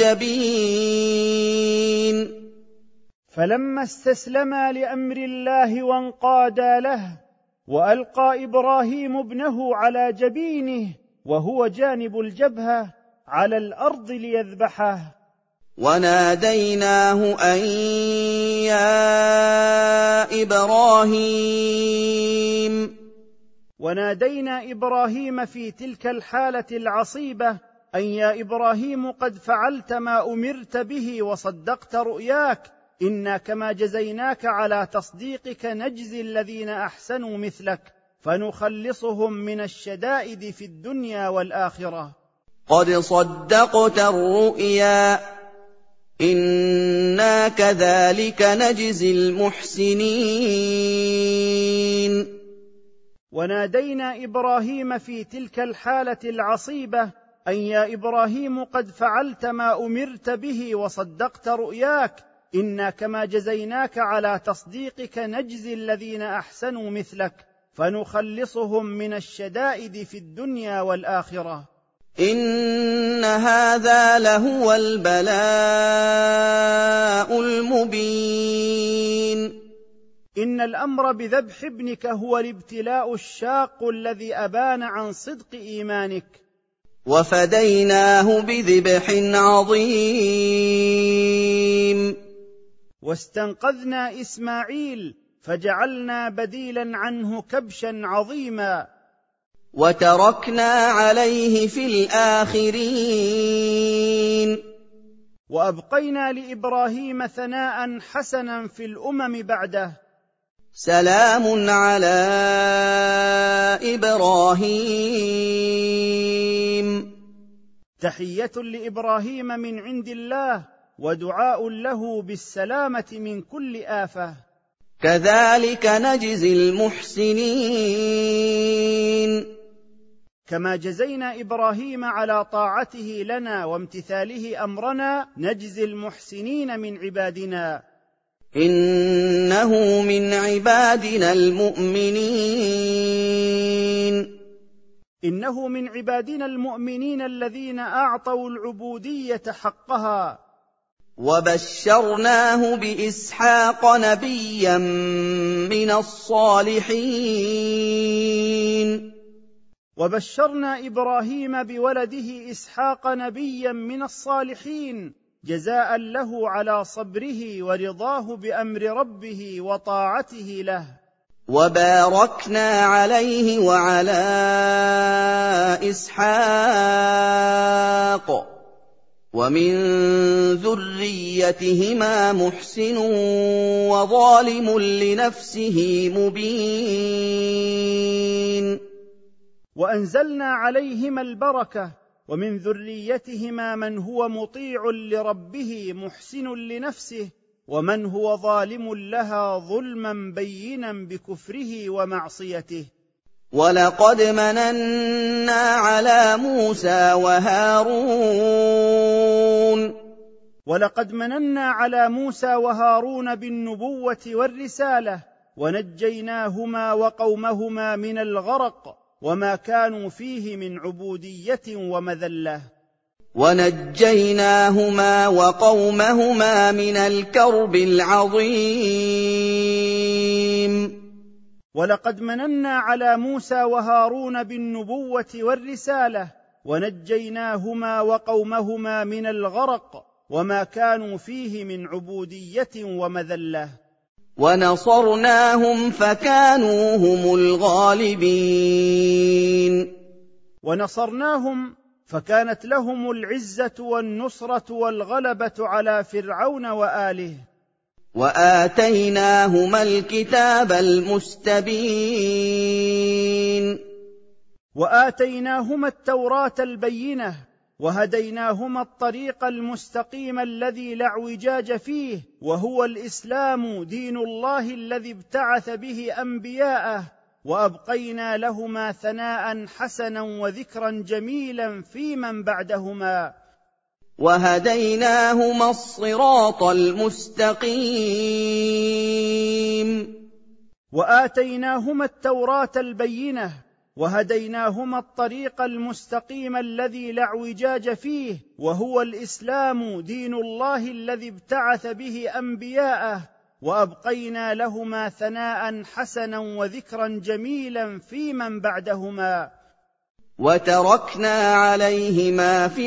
للجبين فلما استسلما لأمر الله وانقادا له وألقى إبراهيم ابنه على جبينه وهو جانب الجبهة على الأرض ليذبحه وناديناه أن يا إبراهيم ونادينا إبراهيم في تلك الحالة العصيبة أن يا إبراهيم قد فعلت ما أمرت به وصدقت رؤياك إنا كما جزيناك على تصديقك نجزي الذين أحسنوا مثلك فنخلصهم من الشدائد في الدنيا والآخرة. قد صدقت الرؤيا إنا كذلك نجزي المحسنين. ونادينا إبراهيم في تلك الحالة العصيبة أن يا إبراهيم قد فعلت ما أمرت به وصدقت رؤياك إنا كما جزيناك على تصديقك نجزي الذين أحسنوا مثلك فنخلصهم من الشدائد في الدنيا والآخرة. إن هذا لهو البلاء المبين. إن الأمر بذبح ابنك هو الابتلاء الشاق الذي أبان عن صدق إيمانك. وفديناه بذبح عظيم. واستنقذنا إسماعيل فجعلنا بديلا عنه كبشا عظيما. وتركنا عليه في الآخرين. وأبقينا لإبراهيم ثناء حسنا في الأمم بعده. سلام على إبراهيم. تحية لإبراهيم من عند الله ودعاء له بالسلامة من كل آفة. كذلك نجزي المحسنين. كما جزينا إبراهيم على طاعته لنا وامتثاله أمرنا نجزي المحسنين من عبادنا. إنه من عبادنا المؤمنين. إنه من عبادنا المؤمنين الذين أعطوا العبودية حقها. وبشرناه بإسحاق نبيا من الصالحين. وبشرنا إبراهيم بولده إسحاق نبيا من الصالحين جزاء له على صبره ورضاه بأمر ربه وطاعته له. وباركنا عليه وعلى إسحاق ومن ذريتهما محسن وظالم لنفسه مبين. وأنزلنا عليهما البركة ومن ذريتهما من هو مطيع لربه محسن لنفسه ومن هو ظالم لها ظلما بينا بكفره ومعصيته. ولقد مننا على موسى وهارون. ولقد مننا على موسى وهارون بالنبوة والرسالة ونجيناهما وقومهما من الغرق وما كانوا فيه من عبودية ومذلة. ونجيناهما وقومهما من الكرب العظيم. ولقد مننا على موسى وهارون بالنبوة والرسالة ونجيناهما وقومهما من الغرق وما كانوا فيه من عبودية ومذلة. ونصرناهم فكانوا هم الغالبين. ونصرناهم فكانت لهم العزة والنصرة والغلبة على فرعون وآله. وآتيناهما الكتاب المستبين. وآتيناهما التوراة البينة وهديناهما الطريق المستقيم الذي لا اعوجاج فيه، وهو الإسلام دين الله الذي ابتعث به أنبياءه، وأبقينا لهما ثناء حسنا وذكرا جميلا في من بعدهما. وهديناهما الصراط المستقيم. وآتيناهما التوراة البينة وهديناهما الطريق المستقيم الذي لا اعوجاج فيه، وهو الإسلام دين الله الذي ابتعث به أنبياءه، وأبقينا لهما ثناء حسنا وذكرا جميلا في من بعدهما. وتركنا عليهما في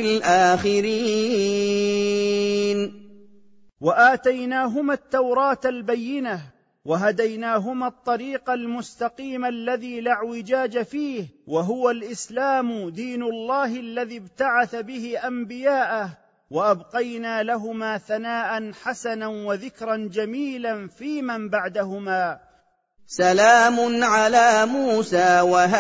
الآخرين. وآتيناهما التوراة البينة وهديناهما الطريق المستقيم الذي لا اعوجاج فيه، وهو الإسلام دين الله الذي ابتعث به أنبياءه، وأبقينا لهما ثناء حسنا وذكرا جميلا في من بعدهما. سلام على موسى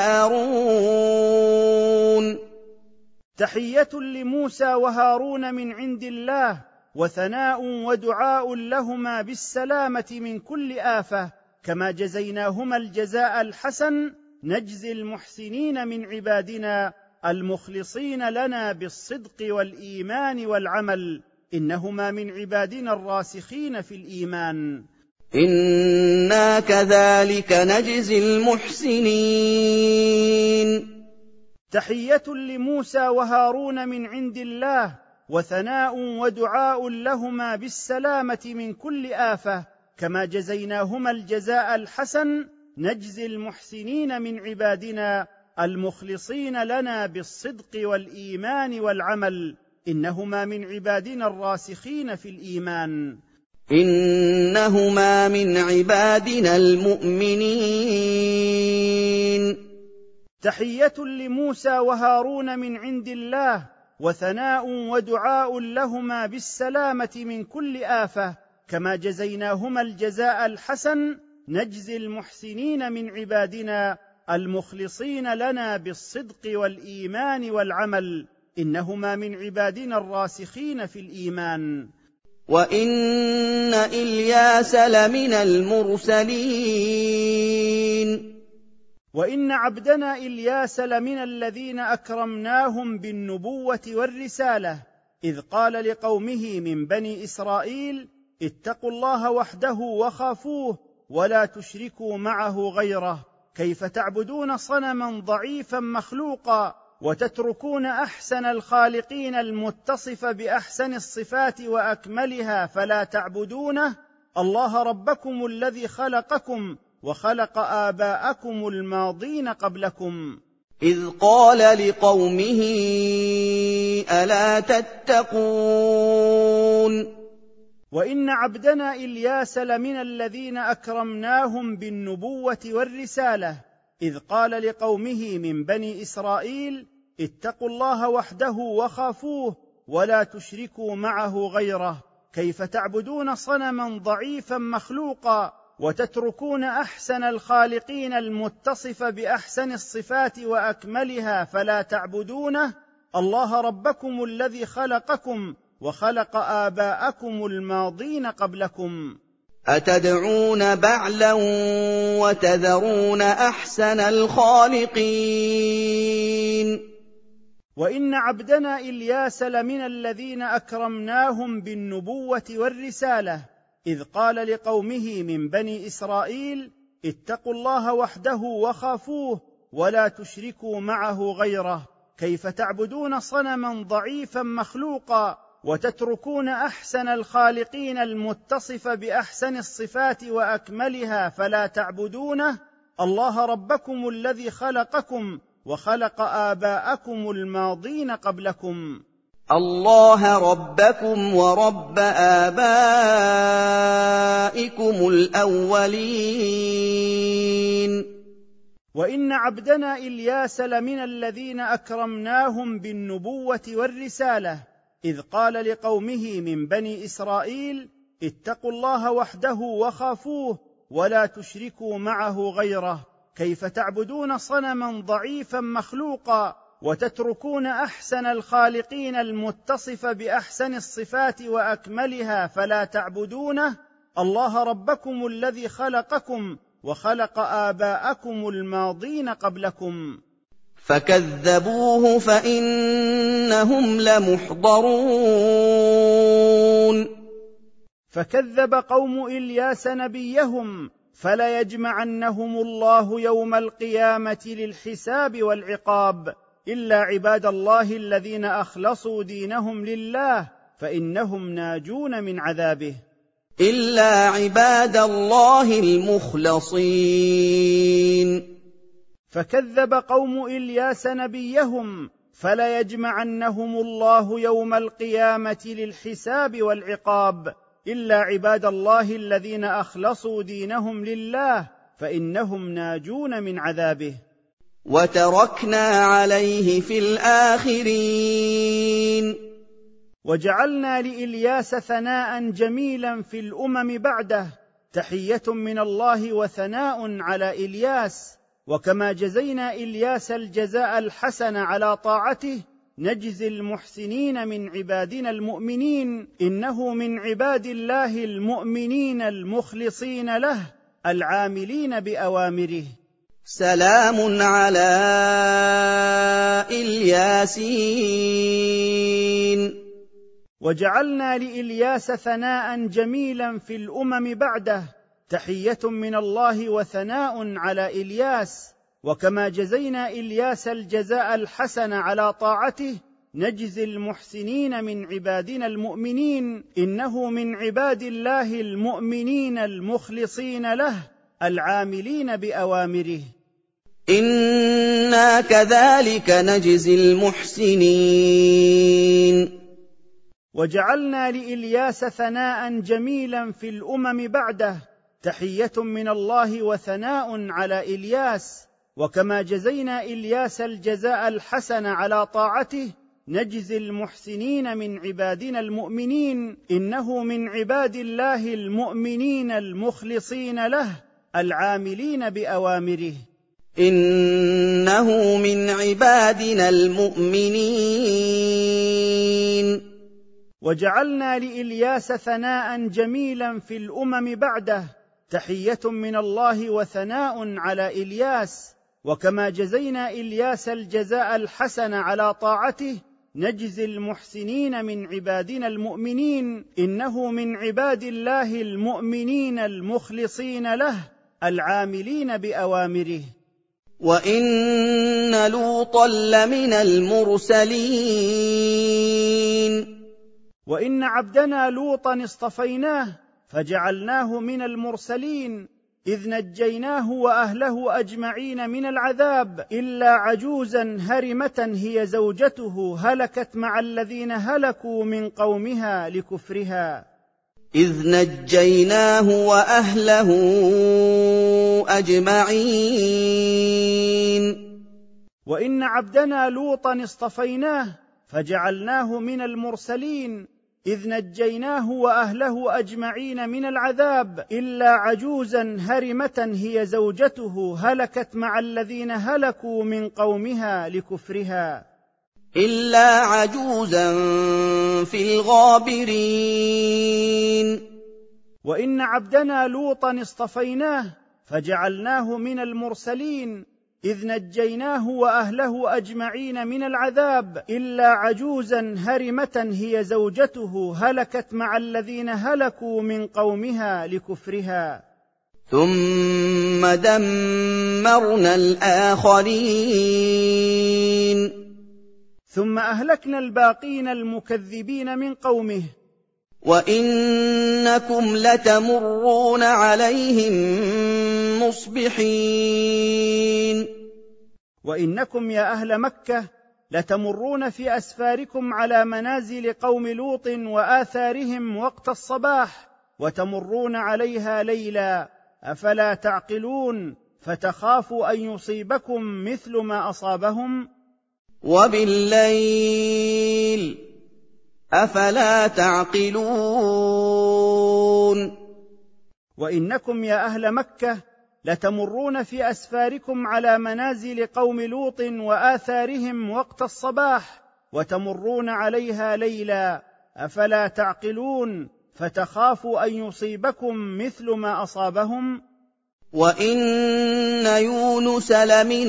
وهارون. تحية لموسى وهارون من عند الله، وثناء ودعاء لهما بالسلامة من كل آفة، كما جزيناهما الجزاء الحسن نجزي المحسنين من عبادنا المخلصين لنا بالصدق والإيمان والعمل، إنهما من عبادنا الراسخين في الإيمان. إنا كذلك نجزي المحسنين. تحية لموسى وهارون من عند الله، وثناء ودعاء لهما بالسلامة من كل آفة، كما جزيناهما الجزاء الحسن نجزي المحسنين من عبادنا المخلصين لنا بالصدق والإيمان والعمل، إنهما من عبادنا الراسخين في الإيمان. إنهما من عبادنا المؤمنين. تحية لموسى وهارون من عند الله، وثناء ودعاء لهما بالسلامة من كل آفة، كما جزيناهما الجزاء الحسن نجزي المحسنين من عبادنا المخلصين لنا بالصدق والإيمان والعمل، إنهما من عبادنا الراسخين في الإيمان. وإن إلياس لمن المرسلين. وإن عبدنا إلياس لمن الذين أكرمناهم بالنبوة والرسالة، إذ قال لقومه من بني إسرائيل: اتقوا الله وحده وخافوه ولا تشركوا معه غيره، كيف تعبدون صنما ضعيفا مخلوقا وتتركون أحسن الخالقين المتصف بأحسن الصفات وأكملها فلا تعبدونه، الله ربكم الذي خلقكم وخلق آباءكم الماضين قبلكم. إذ قال لقومه ألا تتقون. وإن عبدنا إلياس لمن الذين أكرمناهم بالنبوة والرسالة، إذ قال لقومه من بني إسرائيل: اتقوا الله وحده وخافوه ولا تشركوا معه غيره، كيف تعبدون صنما ضعيفا مخلوقا وتتركون أحسن الخالقين المتصف بأحسن الصفات وأكملها فلا تعبدونه، الله ربكم الذي خلقكم وخلق آباءكم الماضين قبلكم. أتدعون بعلا وتذرون أحسن الخالقين. وإن عبدنا إلياس لمن الذين أكرمناهم بالنبوة والرسالة، إذ قال لقومه من بني إسرائيل: اتقوا الله وحده وخافوه ولا تشركوا معه غيره، كيف تعبدون صنما ضعيفا مخلوقا وتتركون أحسن الخالقين المتصف بأحسن الصفات وأكملها فلا تعبدونه، الله ربكم الذي خلقكم وخلق آباءكم الماضين قبلكم. اللَّهَ رَبَّكُمْ وَرَبَّ آبَائِكُمُ الْأَوَّلِينَ وإن عبدنا إلياس لمن الذين أكرمناهم بالنبوة والرسالة، إذ قال لقومه من بني إسرائيل: اتقوا الله وحده وخافوه ولا تشركوا معه غيره، كيف تعبدون صنما ضعيفا مخلوقا وتتركون أحسن الخالقين المتصف بأحسن الصفات وأكملها فلا تعبدونه؟ الله ربكم الذي خلقكم وخلق آباءكم الماضين قبلكم. فكذبوه فإنهم لمحضرون. فكذب قوم إلياس نبيهم فليجمعنهم الله يوم القيامة للحساب والعقاب، إلا عباد الله الذين أخلصوا دينهم لله فإنهم ناجون من عذابه. إلا عباد الله المخلصين. فكذب قوم إلياس نبيهم فليجمعنهم الله يوم القيامة للحساب والعقاب، إلا عباد الله الذين أخلصوا دينهم لله فإنهم ناجون من عذابه. وتركنا عليه في الآخرين. وجعلنا لإلياس ثناء جميلا في الأمم بعده، تحية من الله وثناء على إلياس. وكما جزينا إلياس الجزاء الحسن على طاعته نجزي المحسنين من عبادنا المؤمنين، إنه من عباد الله المؤمنين المخلصين له العاملين بأوامره. سلام على الياسين. وجعلنا لإلياس ثناء جميلا في الأمم بعده، تحية من الله وثناء على إلياس. وكما جزينا إلياس الجزاء الحسن على طاعته نجزي المحسنين من عبادنا المؤمنين، إنه من عباد الله المؤمنين المخلصين له العاملين بأوامره. إنا كذلك نجزي المحسنين. وجعلنا لإلياس ثناء جميلا في الأمم بعده، تحية من الله وثناء على إلياس. وكما جزينا إلياس الجزاء الحسن على طاعته نجزي المحسنين من عبادنا المؤمنين، إنه من عباد الله المؤمنين المخلصين له العاملين بأوامره. إنه من عبادنا المؤمنين. وجعلنا لإلياس ثناء جميلا في الأمم بعده، تحية من الله وثناء على إلياس. وكما جزينا إلياس الجزاء الحسن على طاعته نجزي المحسنين من عبادنا المؤمنين، إنه من عباد الله المؤمنين المخلصين له العاملين بأوامره. وإن لوطا لمن المرسلين. وإن عبدنا لوطا اصطفيناه فجعلناه من المرسلين، إذ نجيناه وأهله أجمعين من العذاب، إلا عجوزا هرمة هي زوجته هلكت مع الذين هلكوا من قومها لكفرها. إذ نجيناه وأهله أجمعين. وإن عبدنا لوطا اصطفيناه فجعلناه من المرسلين، إذ نجيناه وأهله أجمعين من العذاب، إلا عجوزا هرمة هي زوجته هلكت مع الذين هلكوا من قومها لكفرها. إلا عجوزا في الغابرين. وإن عبدنا لوطا اصطفيناه فجعلناه من المرسلين، إذ نجيناه وأهله أجمعين من العذاب، إلا عجوزا هرمة هي زوجته هلكت مع الذين هلكوا من قومها لكفرها. ثم دمرنا الآخرين. ثم أهلكنا الباقين المكذبين من قومه. وإنكم لتمرون عليهم مصبحين. وإنكم يا أهل مكة لتمرون في أسفاركم على منازل قوم لوط وآثارهم وقت الصباح وتمرون عليها ليلا، أفلا تعقلون؟ فتخافوا أن يصيبكم مثل ما أصابهم. وبالليل أفلا تعقلون. وإنكم يا أهل مكة لتمرون في أسفاركم على منازل قوم لوط وآثارهم وقت الصباح وتمرون عليها ليلا، أفلا تعقلون؟ فتخافوا أن يصيبكم مثل ما أصابهم. وإن يونس لمن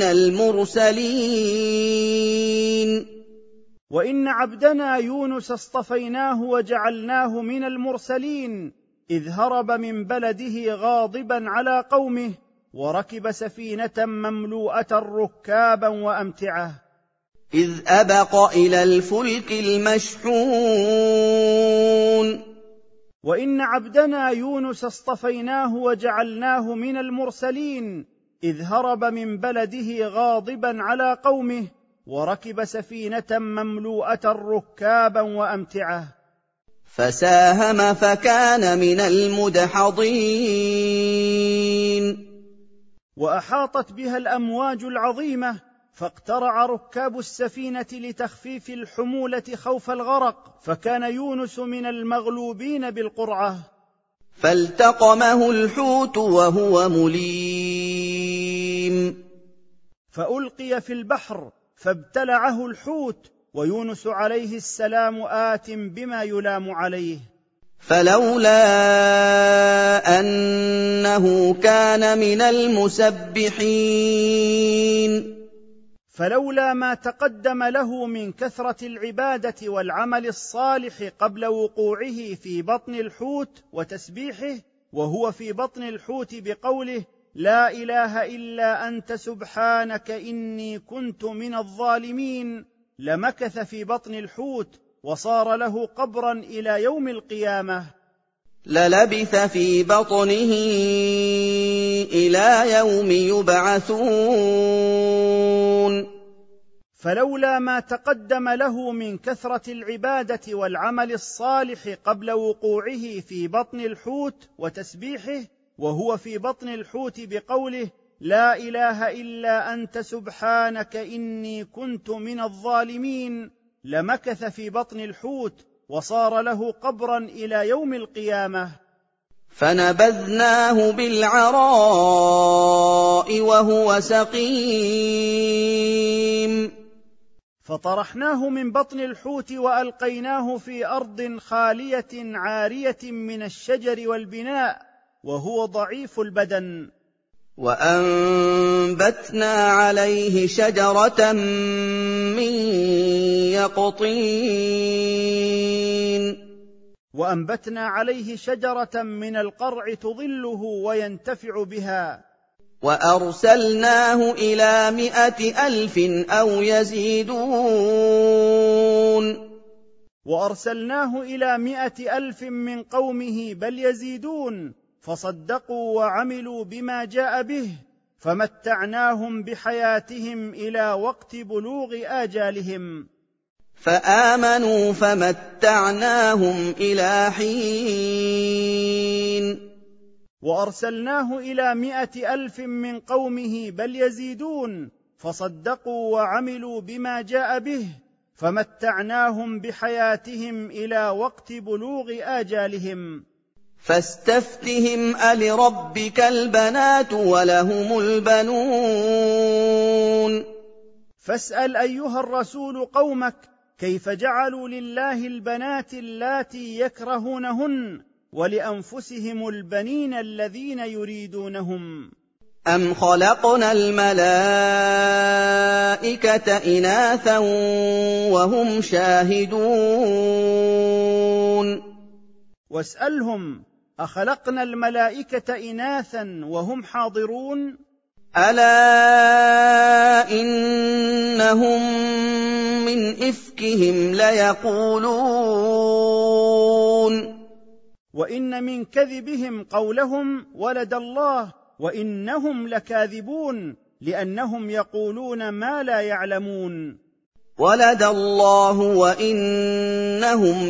المرسلين. وإن عبدنا يونس اصطفيناه وجعلناه من المرسلين، إذ هرب من بلده غاضبا على قومه وركب سفينة مملوءة ركابا وأمتعة، إذ أبق إلى الفلك المشحون. وإن عبدنا يونس اصطفيناه وجعلناه من المرسلين، إذ هرب من بلده غاضبا على قومه وركب سفينة مملوءة ركابا وأمتعة، فساهم فكان من المدحضين. وأحاطت بها الأمواج العظيمة، فاقترع ركاب السفينة لتخفيف الحمولة خوف الغرق، فكان يونس من المغلوبين بالقرعة. فالتقمه الحوت وهو مليم. فألقي في البحر فابتلعه الحوت، ويونس عليه السلام آت بما يلام عليه. فلولا أنه كان من المسبحين. فلولا ما تقدم له من كثرة العبادة والعمل الصالح قبل وقوعه في بطن الحوت وتسبيحه وهو في بطن الحوت بقوله لا إله إلا أنت سبحانك إني كنت من الظالمين، لمكث في بطن الحوت وصار له قبرا إلى يوم القيامة. للبث في بطنه إلى يوم يبعثون. فلولا ما تقدم له من كثرة العبادة والعمل الصالح قبل وقوعه في بطن الحوت وتسبيحه وهو في بطن الحوت بقوله لا إله إلا أنت سبحانك إني كنت من الظالمين، لمكث في بطن الحوت وصار له قبرا إلى يوم القيامة. فنبذناه بالعراء وهو سقيم. فطرحناه من بطن الحوت وألقيناه في أرض خالية عارية من الشجر والبناء وهو ضعيف البدن. وأنبتنا عليه شجرة من يقطين. وأنبتنا عليه شجرة من القرع تظله وينتفع بها. وأرسلناه إلى 100,000 أو يزيدون. وأرسلناه إلى 100,000 من قومه بل يزيدون، فصدقوا وعملوا بما جاء به، فمتعناهم بحياتهم إلى وقت بلوغ آجالهم. فآمنوا فمتعناهم إلى حين. وأرسلناه إلى 100,000 من قومه بل يزيدون، فصدقوا وعملوا بما جاء به، فمتعناهم بحياتهم إلى وقت بلوغ آجالهم. فاستفتهم ألربك البنات ولهم البنون. فاسأل أيها الرسول قومك كيف جعلوا لله البنات اللاتي يكرهونهن ولأنفسهم البنين الذين يريدونهم. أم خلقنا الملائكة إناثا وهم شاهدون. واسألهم أخلقنا الملائكة إناثا وهم حاضرون. ألا إنهم من إفكهم ليقولون. وإن من كذبهم قولهم ولد الله وإنهم لكاذبون، لأنهم يقولون ما لا يعلمون. وَلَدَ اللَّهُ وَإِنَّهُمْ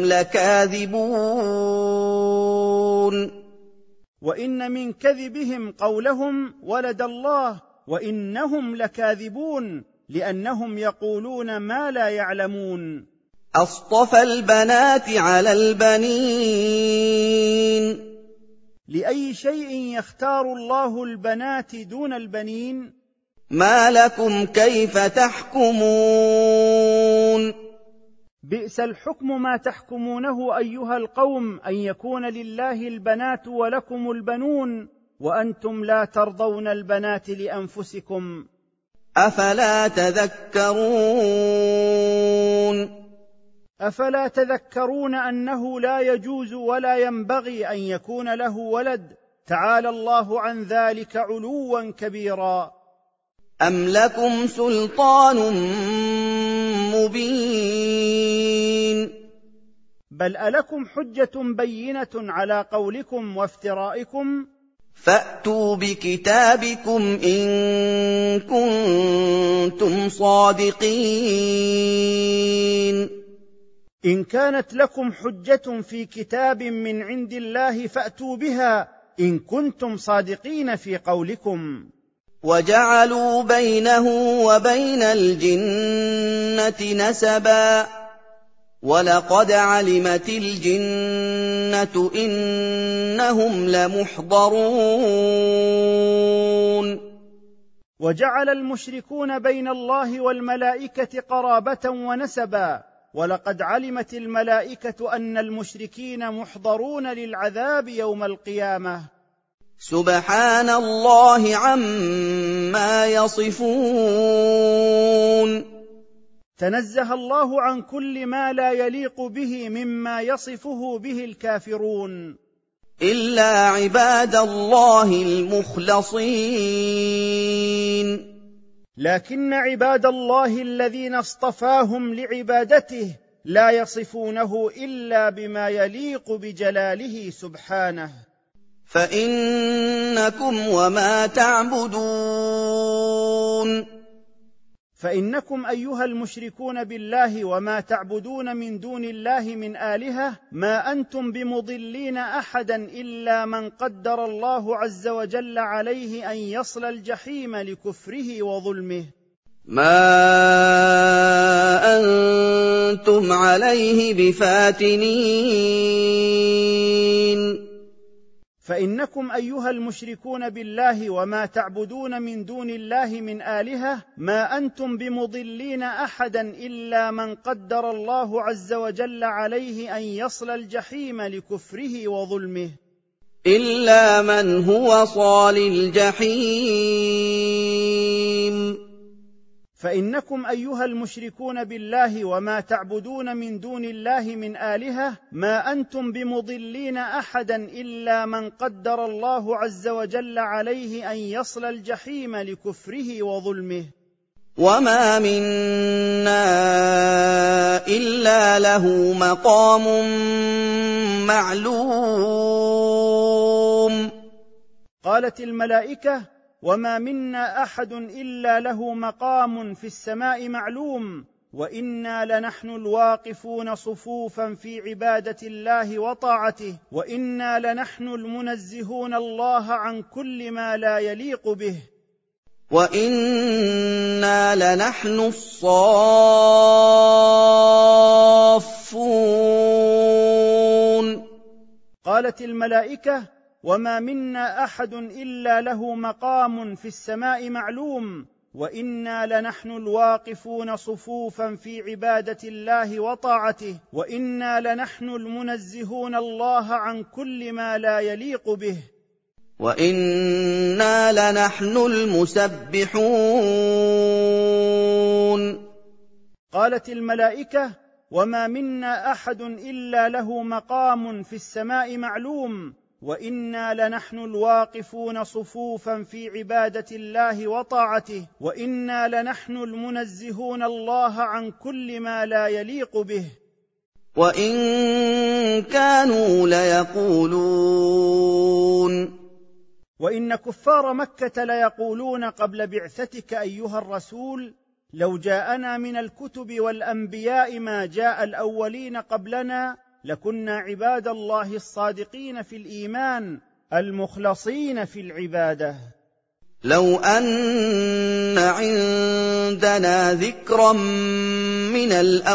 لَكَاذِبُونَ وإن من كذبهم قولهم ولد الله وإنهم لكاذبون، لأنهم يقولون ما لا يعلمون. أَصْطَفَى الْبَنَاتِ عَلَى الْبَنِينَ لأي شيء يختار الله البنات دون البنين؟ مَا لَكُمْ كَيْفَ تَحْكُمُونَ بئس الحكم ما تحكمونه أيها القوم، أن يكون لله البنات ولكم البنون وأنتم لا ترضون البنات لأنفسكم. أَفَلَا تَذَكَّرُونَ أفلا تذكرون أنه لا يجوز ولا ينبغي أن يكون له ولد، تعالى الله عن ذلك علوا كبيرا. أَمْ لَكُمْ سُلْطَانٌ مُّبِينٌ بل ألكم حجة بينة على قولكم وافترائكم؟ فَأْتُوا بِكِتَابِكُمْ إِن كُنتُمْ صَادِقِينَ إن كانت لكم حجة في كتاب من عند الله فأتوا بها إن كنتم صادقين في قولكم. وَجَعَلُوا بَيْنَهُ وَبَيْنَ الْجِنَّةِ نَسَبًا وَلَقَدْ عَلِمَتِ الْجِنَّةُ إِنَّهُمْ لَمُحْضَرُونَ وجعل المشركون بين الله والملائكة قرابة ونسبا، ولقد علمت الملائكة أن المشركين محضرون للعذاب يوم القيامة. سبحان الله عما يصفون تنزه الله عن كل ما لا يليق به مما يصفه به الكافرون، إلا عباد الله المخلصين، لكن عباد الله الذين اصطفاهم لعبادته لا يصفونه إلا بما يليق بجلاله سبحانه. فإنكم وما تعبدون فإنكم أيها المشركون بالله وما تعبدون من دون الله من آلهة ما أنتم بمضلين أحدا إلا من قدر الله عز وجل عليه أن يصل الجحيم لكفره وظلمه. ما أنتم عليه بفاتنين فإنكم أيها المشركون بالله وما تعبدون من دون الله من آلهة ما أنتم بمضلين أحدا إلا من قدر الله عز وجل عليه أن يصل الجحيم لكفره وظلمه. إلا من هو صال الجحيم. فإنكم أيها المشركون بالله وما تعبدون من دون الله من آلهة ما أنتم بمضلين أحدا إلا من قدر الله عز وجل عليه أن يصل الجحيم لكفره وظلمه. وما منا إلا له مقام معلوم. قالت الملائكة وما منا أحد إلا له مقام في السماء معلوم، وإنا لنحن الواقفون صفوفا في عبادة الله وطاعته، وإنا لنحن المنزهون الله عن كل ما لا يليق به، وإنا لنحن الصافون. قالت الملائكة وما منا أحد إلا له مقام في السماء معلوم، وإنا لنحن الواقفون صفوفا في عبادة الله وطاعته، وإنا لنحن المنزهون الله عن كل ما لا يليق به، وإنا لنحن المسبحون. قالت الملائكة وما منا أحد إلا له مقام في السماء معلوم، وإنا لنحن الواقفون صفوفا في عبادة الله وطاعته، وإنا لنحن المنزهون الله عن كل ما لا يليق به، وإن كانوا ليقولون. وإن كفار مكة ليقولون قبل بعثتك أيها الرسول لو جاءنا من الكتب والأنبياء ما جاء الأولين قبلنا لكنا عباد الله الصادقين في الإيمان المخلصين في العبادة. لو أن عندنا ذكرا من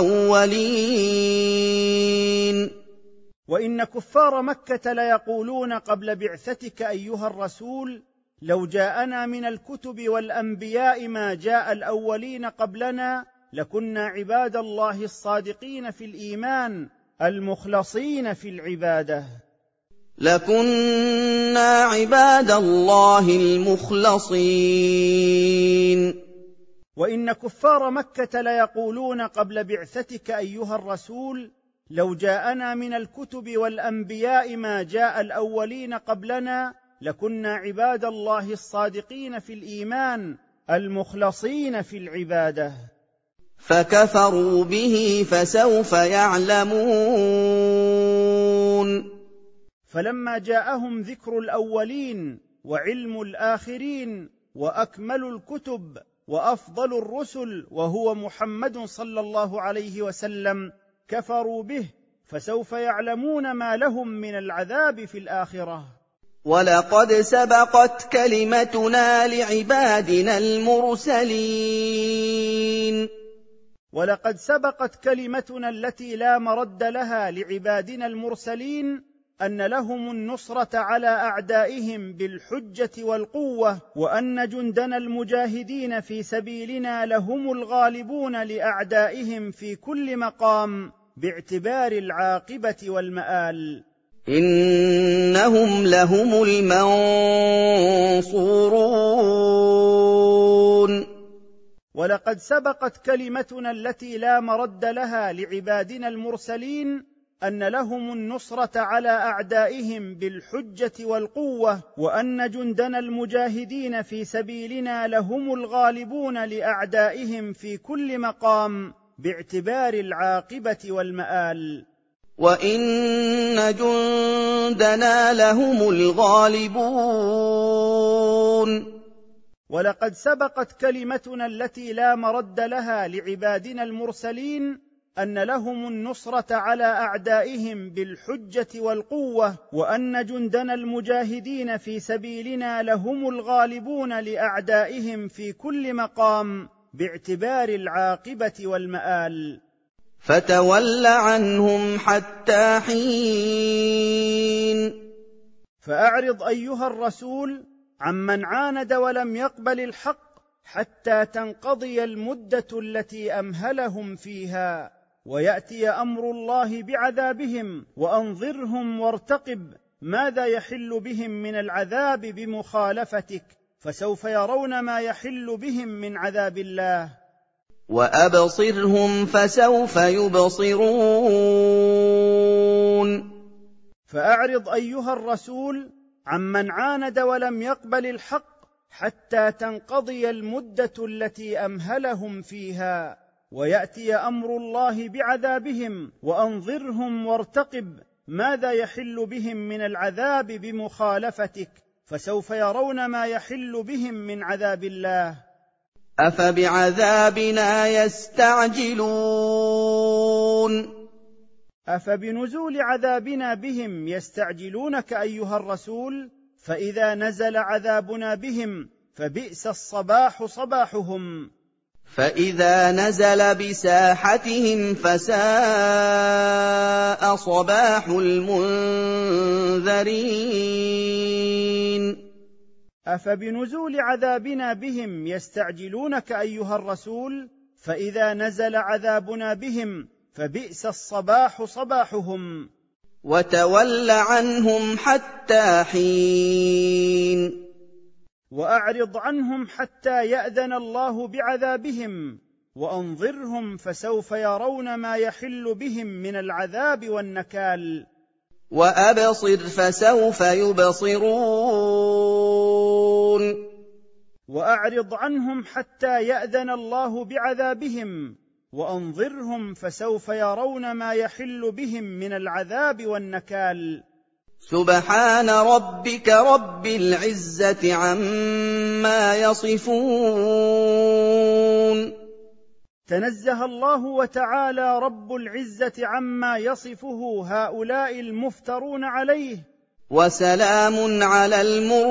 الأولين. وإن كفار مكة ليقولون قبل بعثتك أيها الرسول لو جاءنا من الكتب والأنبياء ما جاء الأولين قبلنا لكنا عباد الله الصادقين في الإيمان المخلصين في العبادة. لكنا عباد الله المخلصين. وإن كفار مكة ليقولون قبل بعثتك أيها الرسول لو جاءنا من الكتب والأنبياء ما جاء الأولين قبلنا لكنا عباد الله الصادقين في الإيمان المخلصين في العبادة. فكفروا به فسوف يعلمون. فلما جاءهم ذكر الأولين وعلم الآخرين وأكمل الكتب وأفضل الرسل وهو محمد صلى الله عليه وسلم كفروا به، فسوف يعلمون ما لهم من العذاب في الآخرة. ولقد سبقت كلمتنا لعبادنا المرسلين. ولقد سبقت كلمتنا التي لا مرد لها لعبادنا المرسلين أن لهم النصرة على أعدائهم بالحجة والقوة، وأن جندنا المجاهدين في سبيلنا لهم الغالبون لأعدائهم في كل مقام باعتبار العاقبة والمآل. إنهم لهم المنصورون. ولقد سبقت كلمتنا التي لا مرد لها لعبادنا المرسلين أن لهم النصرة على أعدائهم بالحجة والقوة، وأن جندنا المجاهدين في سبيلنا لهم الغالبون لأعدائهم في كل مقام باعتبار العاقبة والمآل. وإن جندنا لهم الغالبون. ولقد سبقت كلمتنا التي لا مرد لها لعبادنا المرسلين أن لهم النصرة على أعدائهم بالحجة والقوة، وأن جندنا المجاهدين في سبيلنا لهم الغالبون لأعدائهم في كل مقام باعتبار العاقبة والمآل. فتول عنهم حتى حين. فأعرض أيها الرسول عمن عاند ولم يقبل الحق حتى تنقضي المدة التي أمهلهم فيها، ويأتي أمر الله بعذابهم، وأنظرهم وارتقب ماذا يحل بهم من العذاب بمخالفتك، فسوف يرون ما يحل بهم من عذاب الله. وأبصرهم فسوف يبصرون. فأعرض أيها الرسول عمن عاند ولم يقبل الحق حتى تنقضي المدة التي أمهلهم فيها، ويأتي أمر الله بعذابهم، وأنظرهم وارتقب ماذا يحل بهم من العذاب بمخالفتك، فسوف يرون ما يحل بهم من عذاب الله. أفبعذابنا يستعجلون. أفبنزول عذابنا بهم يستعجلونك أيها الرسول؟ فإذا نزل عذابنا بهم فبئس الصباح صباحهم. فإذا نزل بساحتهم فساء صباح المنذرين. أفبنزول عذابنا بهم يستعجلونك أيها الرسول؟ فإذا نزل عذابنا بهم فبئس الصباح صباحهم. وتول عنهم حتى حين. وأعرض عنهم حتى يأذن الله بعذابهم، وأنظرهم فسوف يرون ما يحل بهم من العذاب والنكال. وأبصر فسوف يبصرون. وأعرض عنهم حتى يأذن الله بعذابهم، وأنظرهم فسوف يرون ما يحل بهم من العذاب والنكال. سبحان ربك رب العزة عما يصفون. تنزه الله وتعالى رب العزة عما يصفه هؤلاء المفترون عليه. وسلام على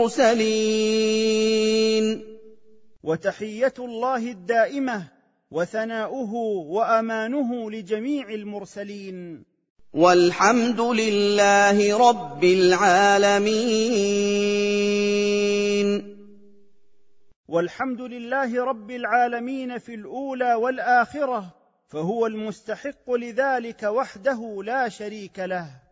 المرسلين. وتحية الله الدائمة وثناؤه وأمانه لجميع المرسلين. والحمد لله رب العالمين. والحمد لله رب العالمين في الأولى والآخرة، فهو المستحق لذلك وحده لا شريك له.